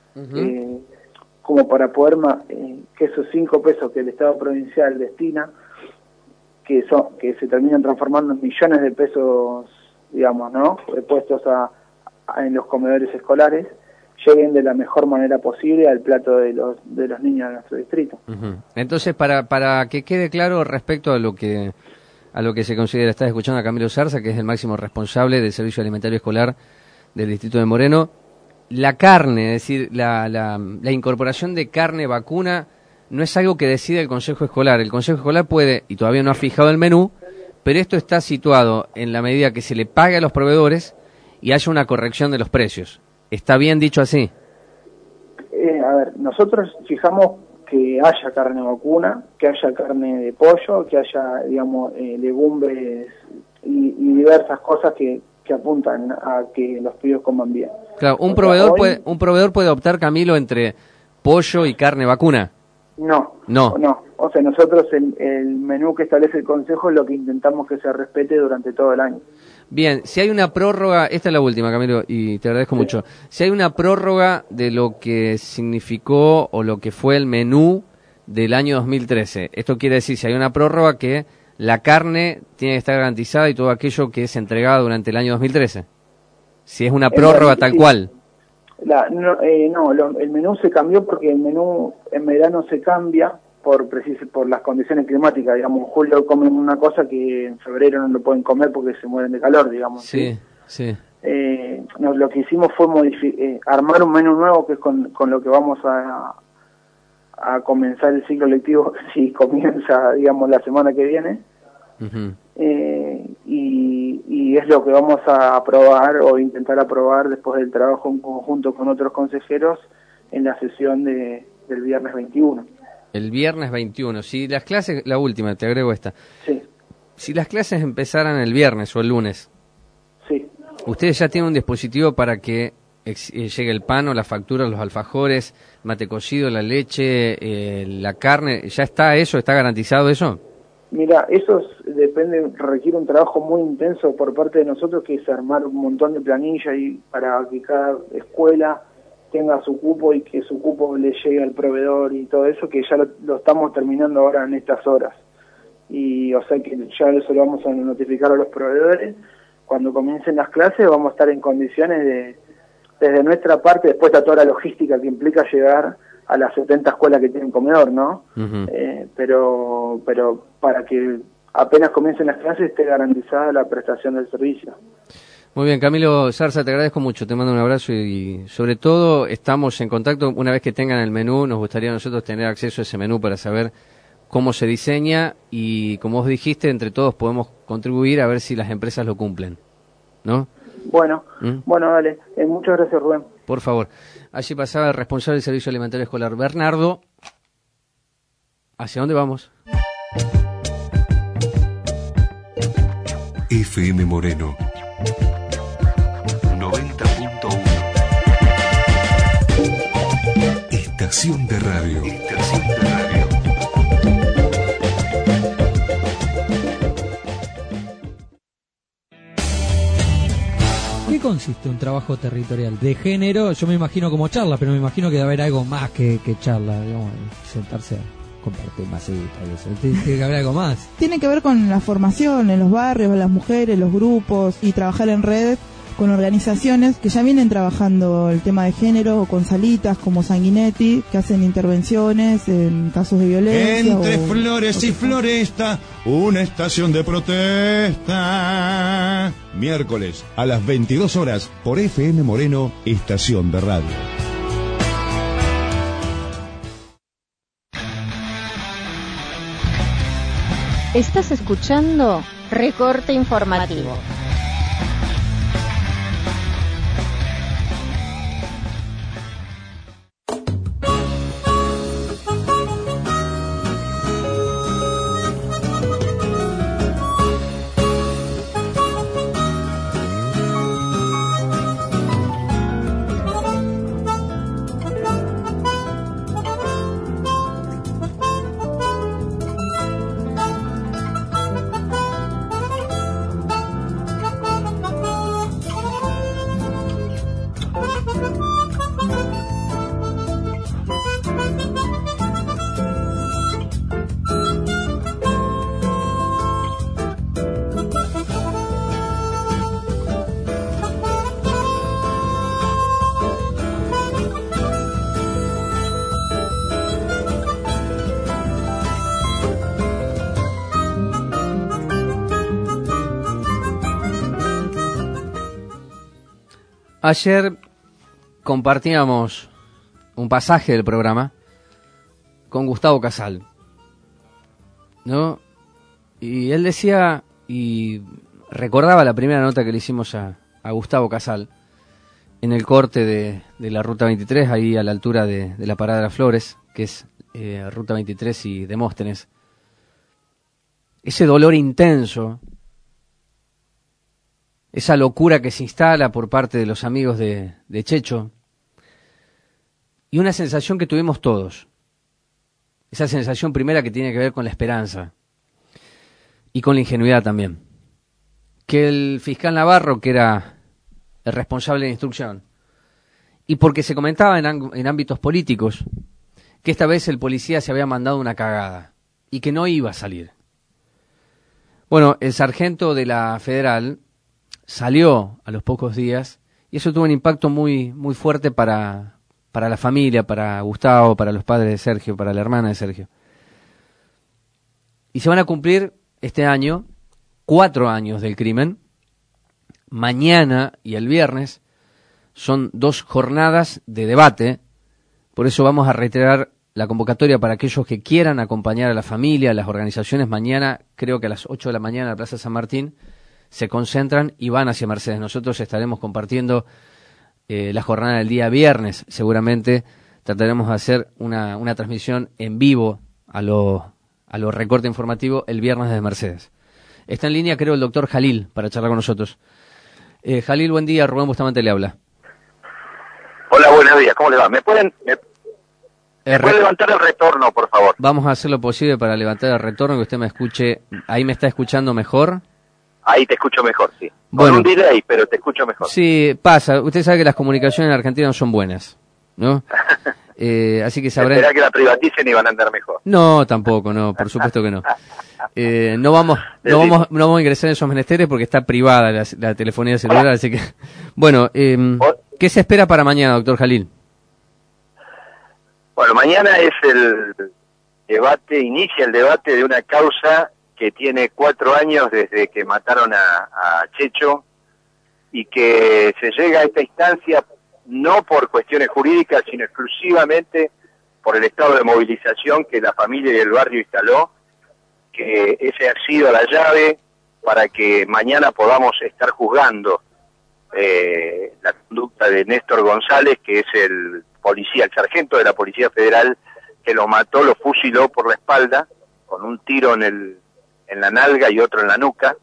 como para poder que esos 5 pesos que el Estado provincial destina, que se terminan transformando en millones de pesos, digamos, ¿no? Puestos en los comedores escolares, lleguen de la mejor manera posible al plato de los niños de nuestro distrito. Entonces, para que quede claro respecto a lo que se considera, estás escuchando a Camilo Zarza, que es el máximo responsable del Servicio Alimentario Escolar del Distrito de Moreno, la carne, es decir, la incorporación de carne vacuna no es algo que decide el Consejo Escolar. El Consejo Escolar puede, y todavía no ha fijado el menú, pero esto está situado en la medida que se le pague a los proveedores y haya una corrección de los precios. ¿Está bien dicho así? A ver, nosotros fijamos que haya carne vacuna, que haya carne de pollo, que haya, digamos, legumbres y diversas cosas que apuntan a que los pibes coman bien. Claro, un proveedor puede optar, Camilo, entre pollo y carne vacuna. No. O sea, nosotros el menú que establece el Consejo es lo que intentamos que se respete durante todo el año. Bien, si hay una prórroga, esta es la última, Camilo, y te agradezco mucho. Si hay una prórroga de lo que significó o lo que fue el menú del año 2013, esto quiere decir, si hay una prórroga, que la carne tiene que estar garantizada y todo aquello que es entregado durante el año 2013. Si es una prórroga tal cual. El menú se cambió porque el menú en verano se cambia por las condiciones climáticas. Digamos, en julio comen una cosa que en febrero no lo pueden comer porque se mueren de calor, digamos. Sí. Lo que hicimos fue armar un menú nuevo, que es con lo que vamos a comenzar el ciclo lectivo, si comienza, digamos, la semana que viene. Uh-huh. Y es lo que vamos a aprobar o intentar aprobar después del trabajo en conjunto con otros consejeros en la sesión del viernes 21. El viernes 21. Si las clases, la última, te agrego esta. Sí. Si las clases empezaran el viernes o el lunes, sí. ¿Ustedes ya tienen un dispositivo para que llegue el pan o las facturas, los alfajores, mate cocido, la leche, la carne? ¿Ya está eso? ¿Está garantizado eso? Mira, eso requiere un trabajo muy intenso por parte de nosotros, que es armar un montón de planillas y para que cada escuela tenga su cupo y que su cupo le llegue al proveedor y todo eso, que ya lo estamos terminando ahora en estas horas. Y o sea que ya eso lo vamos a notificar a los proveedores. Cuando comiencen las clases vamos a estar en condiciones de, desde nuestra parte, después está toda la logística que implica llegar a las 70 escuelas que tienen comedor, ¿no? Uh-huh. Pero para que apenas comiencen las clases esté garantizada la prestación del servicio. Muy bien, Camilo Zarza, te agradezco mucho, te mando un abrazo y sobre todo estamos en contacto. Una vez que tengan el menú, nos gustaría a nosotros tener acceso a ese menú para saber cómo se diseña y, como vos dijiste, entre todos podemos contribuir a ver si las empresas lo cumplen, ¿no? Bueno, dale. Muchas gracias, Rubén. Por favor. Allí pasaba el responsable del Servicio Alimentario Escolar, Bernardo. ¿Hacia dónde vamos? FM Moreno 90.1. Estación de radio. ¿Qué consiste un trabajo territorial de género? Yo me imagino como charla, pero me imagino que debe haber algo más que charla, digamos, sentarse a compartir masita y eso. Tiene que haber algo más. Tiene que ver con la formación en los barrios, las mujeres, los grupos y trabajar en redes con organizaciones que ya vienen trabajando el tema de género, o con salitas como Sanguinetti, que hacen intervenciones en casos de violencia. Entre flores y floresta, una estación de protesta. Miércoles a las 22 horas por FM Moreno, estación de radio. Estás escuchando Recorte Informativo. Ayer compartíamos un pasaje del programa con Gustavo Casal, ¿no? Y él decía, y recordaba la primera nota que le hicimos a Gustavo Casal en el corte de la Ruta 23, ahí a la altura de la Parada de las Flores, que es Ruta 23 y Demóstenes. Ese dolor intenso, esa locura que se instala por parte de los amigos de Checho, y una sensación que tuvimos todos, esa sensación primera que tiene que ver con la esperanza y con la ingenuidad también. Que el fiscal Navarro, que era el responsable de instrucción, y porque se comentaba en ámbitos políticos que esta vez el policía se había mandado una cagada y que no iba a salir. Bueno, el sargento de la Federal salió a los pocos días y eso tuvo un impacto muy, muy fuerte para la familia, para Gustavo, para los padres de Sergio, para la hermana de Sergio. Y se van a cumplir este año 4 años del crimen. Mañana y el viernes son 2 jornadas de debate. Por eso vamos a reiterar la convocatoria para aquellos que quieran acompañar a la familia, a las organizaciones. Mañana, creo que a las 8 de la mañana en la Plaza San Martín, se concentran y van hacia Mercedes. Nosotros estaremos compartiendo la jornada del día viernes. Seguramente trataremos de hacer una transmisión en vivo a lo recorte informativo el viernes desde Mercedes. Está en línea, creo, el doctor Jalil para charlar con nosotros. Jalil, buen día. Rubén Bustamante le habla. Hola, buenos días. ¿Cómo le va? ¿Me puede levantar el retorno, por favor? Vamos a hacer lo posible para levantar el retorno, que usted me escuche. ¿Ahí me está escuchando mejor? Ahí te escucho mejor, sí. Bueno, con un delay, pero te escucho mejor. Sí, pasa. Usted sabe que las comunicaciones en Argentina no son buenas, ¿no? Así que sabrán... ¿Será que la privaticen y van a andar mejor? No, tampoco, no, por supuesto que no. No vamos a ingresar en esos menesteres porque está privada la telefonía celular, así que... Bueno, ¿qué se espera para mañana, doctor Jalil? Bueno, mañana es inicia el debate de una causa que tiene 4 años desde que mataron a Checho y que se llega a esta instancia no por cuestiones jurídicas, sino exclusivamente por el estado de movilización que la familia y el barrio instaló, que ese ha sido la llave para que mañana podamos estar juzgando la conducta de Néstor González, que es el policía, el sargento de la Policía Federal, que lo mató, lo fusiló por la espalda, con un tiro en la nalga y otro en la nuca,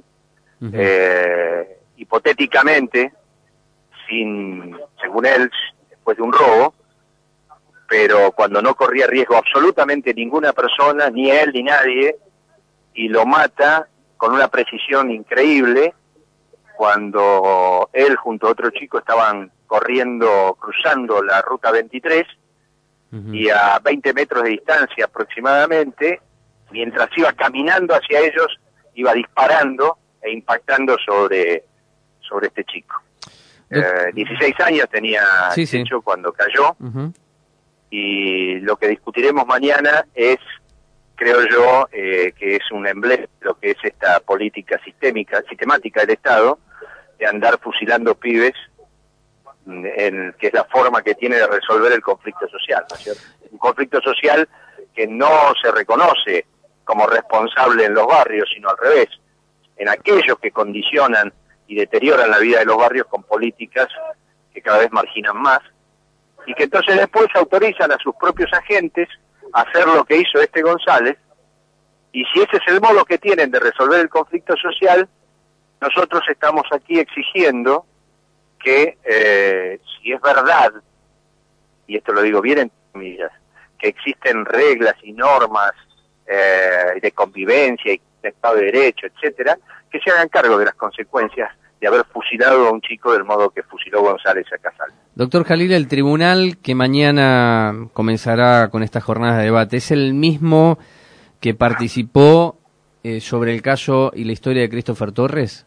hipotéticamente, según él, después de un robo, pero cuando no corría riesgo absolutamente ninguna persona, ni él ni nadie, y lo mata con una precisión increíble, cuando él junto a otro chico estaban cruzando la ruta 23, y a 20 metros de distancia aproximadamente, mientras iba caminando hacia ellos, iba disparando e impactando sobre este chico. 16 años tenía Checho cuando cayó, y lo que discutiremos mañana es, creo yo, que es un emblema de lo que es esta política sistemática del Estado, de andar fusilando pibes, que es la forma que tiene de resolver el conflicto social, ¿no es cierto? Un conflicto social que no se reconoce como responsable en los barrios, sino al revés, en aquellos que condicionan y deterioran la vida de los barrios con políticas que cada vez marginan más, y que entonces después autorizan a sus propios agentes a hacer lo que hizo este González, y si ese es el modo que tienen de resolver el conflicto social, nosotros estamos aquí exigiendo que, si es verdad, y esto lo digo bien en comillas, que existen reglas y normas de convivencia y de Estado de Derecho, etcétera, que se hagan cargo de las consecuencias de haber fusilado a un chico del modo que fusiló González a Casal. Doctor Jalil, el tribunal que mañana comenzará con estas jornadas de debate, ¿es el mismo que participó sobre el caso y la historia de Christopher Torres?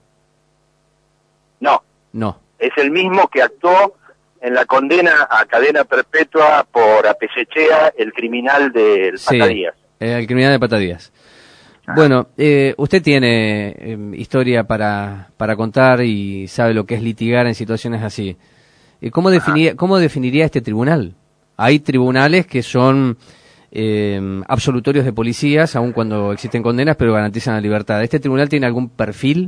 No. Es el mismo que actuó en la condena a cadena perpetua por Apesechea, el criminal del Patadías. Sí, el criminal de Patadías. Bueno, usted tiene historia para contar y sabe lo que es litigar en situaciones así. ¿Cómo definiría este tribunal? Hay tribunales que son absolutorios de policías, aun cuando existen condenas, pero garantizan la libertad. ¿Este tribunal tiene algún perfil?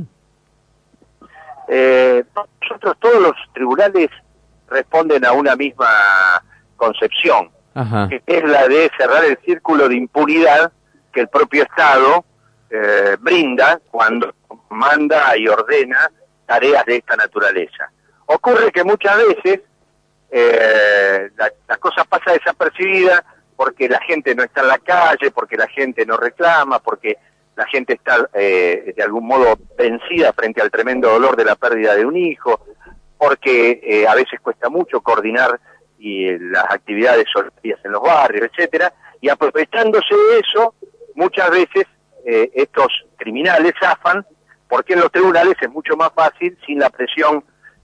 Nosotros, todos los tribunales responden a una misma concepción, que es la de cerrar el círculo de impunidad que el propio Estado brinda cuando manda y ordena tareas de esta naturaleza. Ocurre que muchas veces la cosa pasa desapercibida porque la gente no está en la calle, porque la gente no reclama, porque la gente está de algún modo vencida frente al tremendo dolor de la pérdida de un hijo, porque a veces cuesta mucho coordinar las actividades solidarias en los barrios, etcétera, y aprovechándose de eso, muchas veces estos criminales zafan, porque en los tribunales es mucho más fácil, sin la presión,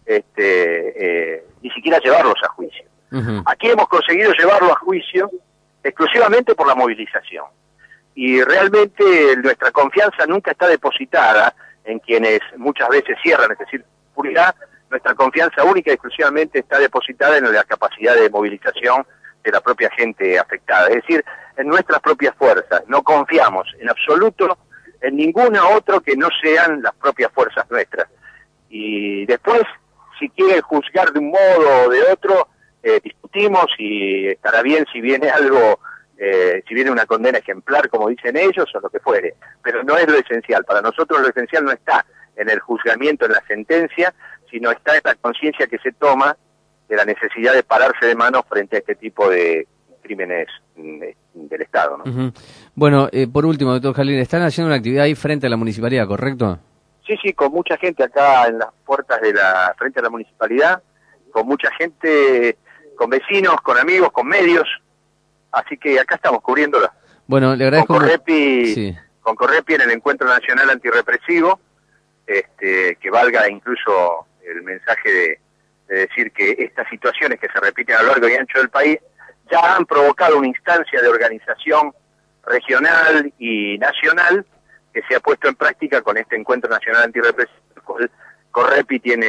ni siquiera llevarlos a juicio. Aquí hemos conseguido llevarlo a juicio exclusivamente por la movilización. Y realmente nuestra confianza nunca está depositada en quienes muchas veces cierran, es decir, puridad, nuestra confianza única y exclusivamente está depositada en la capacidad de movilización de la propia gente afectada, es decir, en nuestras propias fuerzas. No confiamos en absoluto en ninguna otra que no sean las propias fuerzas nuestras. Y después, si quieren juzgar de un modo o de otro, discutimos y estará bien si viene algo, si viene una condena ejemplar, como dicen ellos, o lo que fuere. Pero no es lo esencial. Para nosotros lo esencial no está en el juzgamiento, en la sentencia, sino está en la conciencia que se toma de la necesidad de pararse de mano frente a este tipo de crímenes del Estado, ¿no? Bueno, por último, doctor Jalín, están haciendo una actividad ahí frente a la municipalidad, ¿correcto? Sí, con mucha gente acá en las puertas frente a la municipalidad, con mucha gente, con vecinos, con amigos, con medios, así que acá estamos cubriéndolo. Bueno, le agradezco. Con Correpi en el Encuentro Nacional Antirrepresivo, que valga incluso el mensaje de decir que estas situaciones que se repiten a lo largo y ancho del país ya han provocado una instancia de organización regional y nacional que se ha puesto en práctica con este Encuentro Nacional Antirrepresivo. Correpi tiene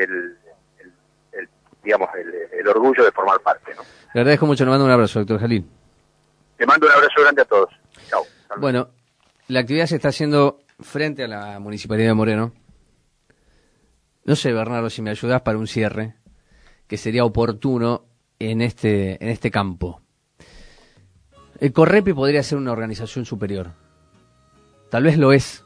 el orgullo de formar parte, ¿no? Le agradezco mucho, le mando un abrazo, doctor Jalín. Te mando un abrazo grande a todos. Chao. Bueno, la actividad se está haciendo frente a la Municipalidad de Moreno. No sé, Bernardo, si me ayudás para un cierre, que sería oportuno en este campo. El Correpi podría ser una organización superior. Tal vez lo es.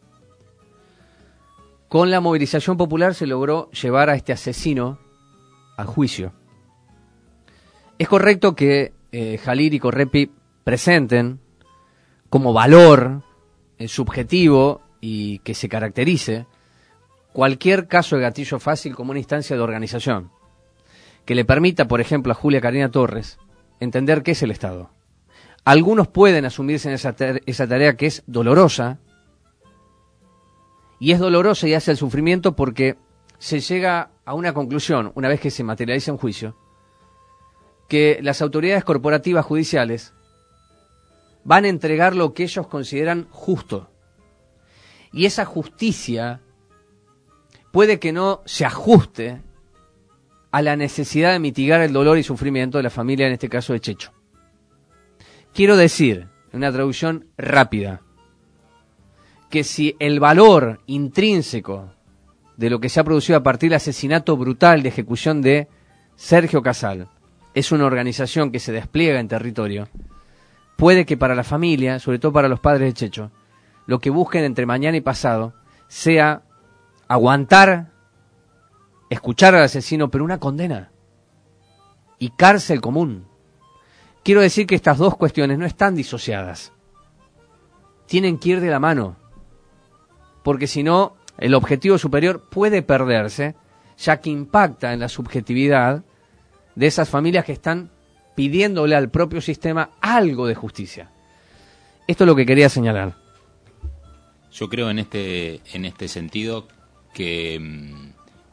Con la movilización popular se logró llevar a este asesino a juicio. Es correcto que Jalín y Correpi presenten como valor subjetivo y que se caracterice cualquier caso de gatillo fácil como una instancia de organización que le permita, por ejemplo, a Julia Karina Torres entender qué es el Estado. Algunos pueden asumirse en esa tarea que es dolorosa, y es dolorosa y hace el sufrimiento porque se llega a una conclusión, una vez que se materializa un juicio, que las autoridades corporativas judiciales van a entregar lo que ellos consideran justo. Y esa justicia puede que no se ajuste a la necesidad de mitigar el dolor y sufrimiento de la familia, en este caso de Checho. Quiero decir, en una traducción rápida, que si el valor intrínseco de lo que se ha producido a partir del asesinato brutal de ejecución de Sergio Casal es una organización que se despliega en territorio, puede que para la familia, sobre todo para los padres de Checho, lo que busquen entre mañana y pasado sea aguantar, escuchar al asesino, pero una condena y cárcel común. Quiero decir que estas dos cuestiones no están disociadas. Tienen que ir de la mano, porque si no, el objetivo superior puede perderse, ya que impacta en la subjetividad de esas familias que están pidiéndole al propio sistema algo de justicia. Esto es lo que quería señalar. Yo creo en este sentido que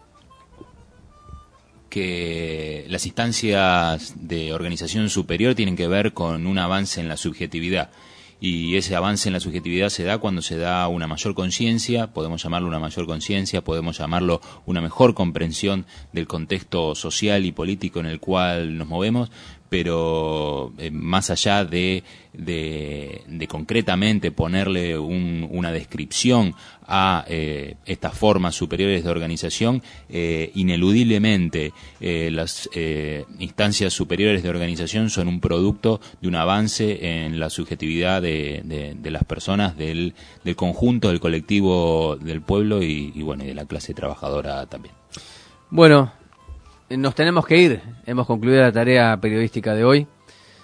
las instancias de organización superior tienen que ver con un avance en la subjetividad. Y ese avance en la subjetividad se da cuando se da una mayor conciencia, podemos llamarlo una mayor conciencia, podemos llamarlo una mejor comprensión del contexto social y político en el cual nos movemos, pero más allá de concretamente ponerle una descripción a estas formas superiores de organización, ineludiblemente las instancias superiores de organización son un producto de un avance en la subjetividad de las personas, del conjunto, del colectivo, del pueblo y bueno, y de la clase trabajadora también. Bueno, nos tenemos que ir. Hemos concluido la tarea periodística de hoy.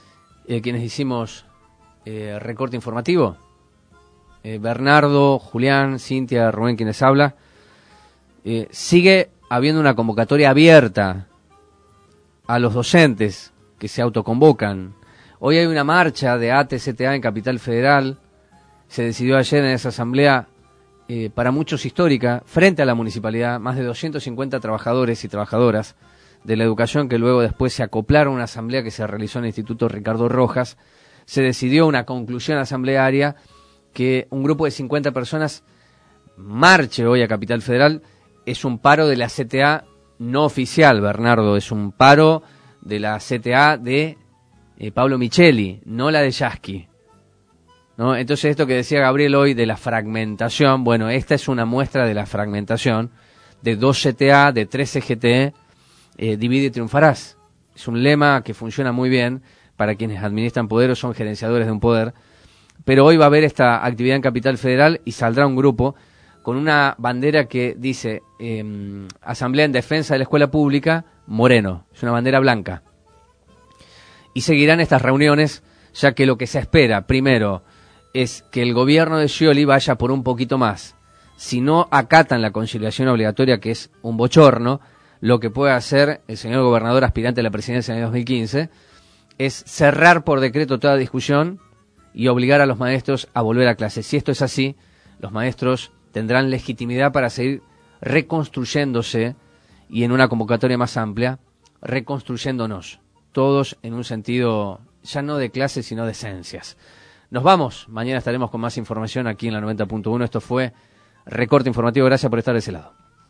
quienes hicimos recorte informativo. Bernardo, Julián, Cintia, Rubén, quienes habla. Sigue habiendo una convocatoria abierta a los docentes que se autoconvocan. Hoy hay una marcha de ATCTA en Capital Federal. Se decidió ayer en esa asamblea, para muchos histórica, frente a la municipalidad, más de 250 trabajadores y trabajadoras de la educación que luego después se acoplaron a una asamblea que se realizó en el Instituto Ricardo Rojas. Se decidió una conclusión asamblearia que un grupo de 50 personas marche hoy a Capital Federal. Es un paro de la CTA no oficial, Bernardo, es un paro de la CTA de Pablo Micheli, no la de Yasky, ¿no? Entonces esto que decía Gabriel hoy de la fragmentación, bueno, esta es una muestra de la fragmentación de 2 CTA, de 3 CGT, divide y triunfarás. Es un lema que funciona muy bien para quienes administran poder o son gerenciadores de un poder. Pero hoy va a haber esta actividad en Capital Federal y saldrá un grupo con una bandera que dice Asamblea en Defensa de la Escuela Pública, Moreno. Es una bandera blanca. Y seguirán estas reuniones, ya que lo que se espera, primero, es que el gobierno de Scioli vaya por un poquito más. Si no acatan la conciliación obligatoria, que es un bochorno, lo que puede hacer el señor gobernador aspirante a la presidencia en el 2015 es cerrar por decreto toda discusión y obligar a los maestros a volver a clase. Si esto es así, los maestros tendrán legitimidad para seguir reconstruyéndose y en una convocatoria más amplia, reconstruyéndonos, todos en un sentido ya no de clase, sino de esencias. Nos vamos, mañana estaremos con más información aquí en la 90.1. Esto fue Recorte Informativo, gracias por estar de ese lado.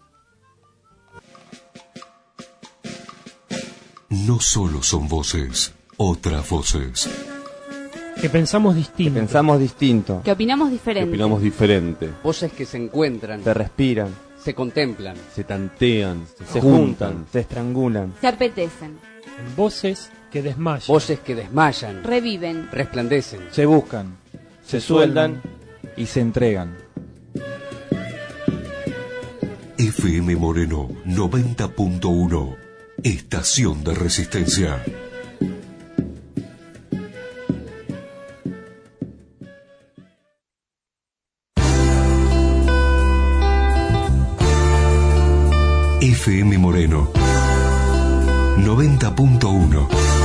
No solo son voces, otras voces. Que pensamos distinto. Que opinamos diferente. Voces que se encuentran. Se respiran. Se contemplan. Se tantean. Se juntan. Se estrangulan. Se apetecen. Voces que desmayan. Voces que desmayan. Reviven. Resplandecen. Se buscan. Se sueldan. Y se entregan. FM Moreno 90.1. Estación de Resistencia. FM Moreno 90.1.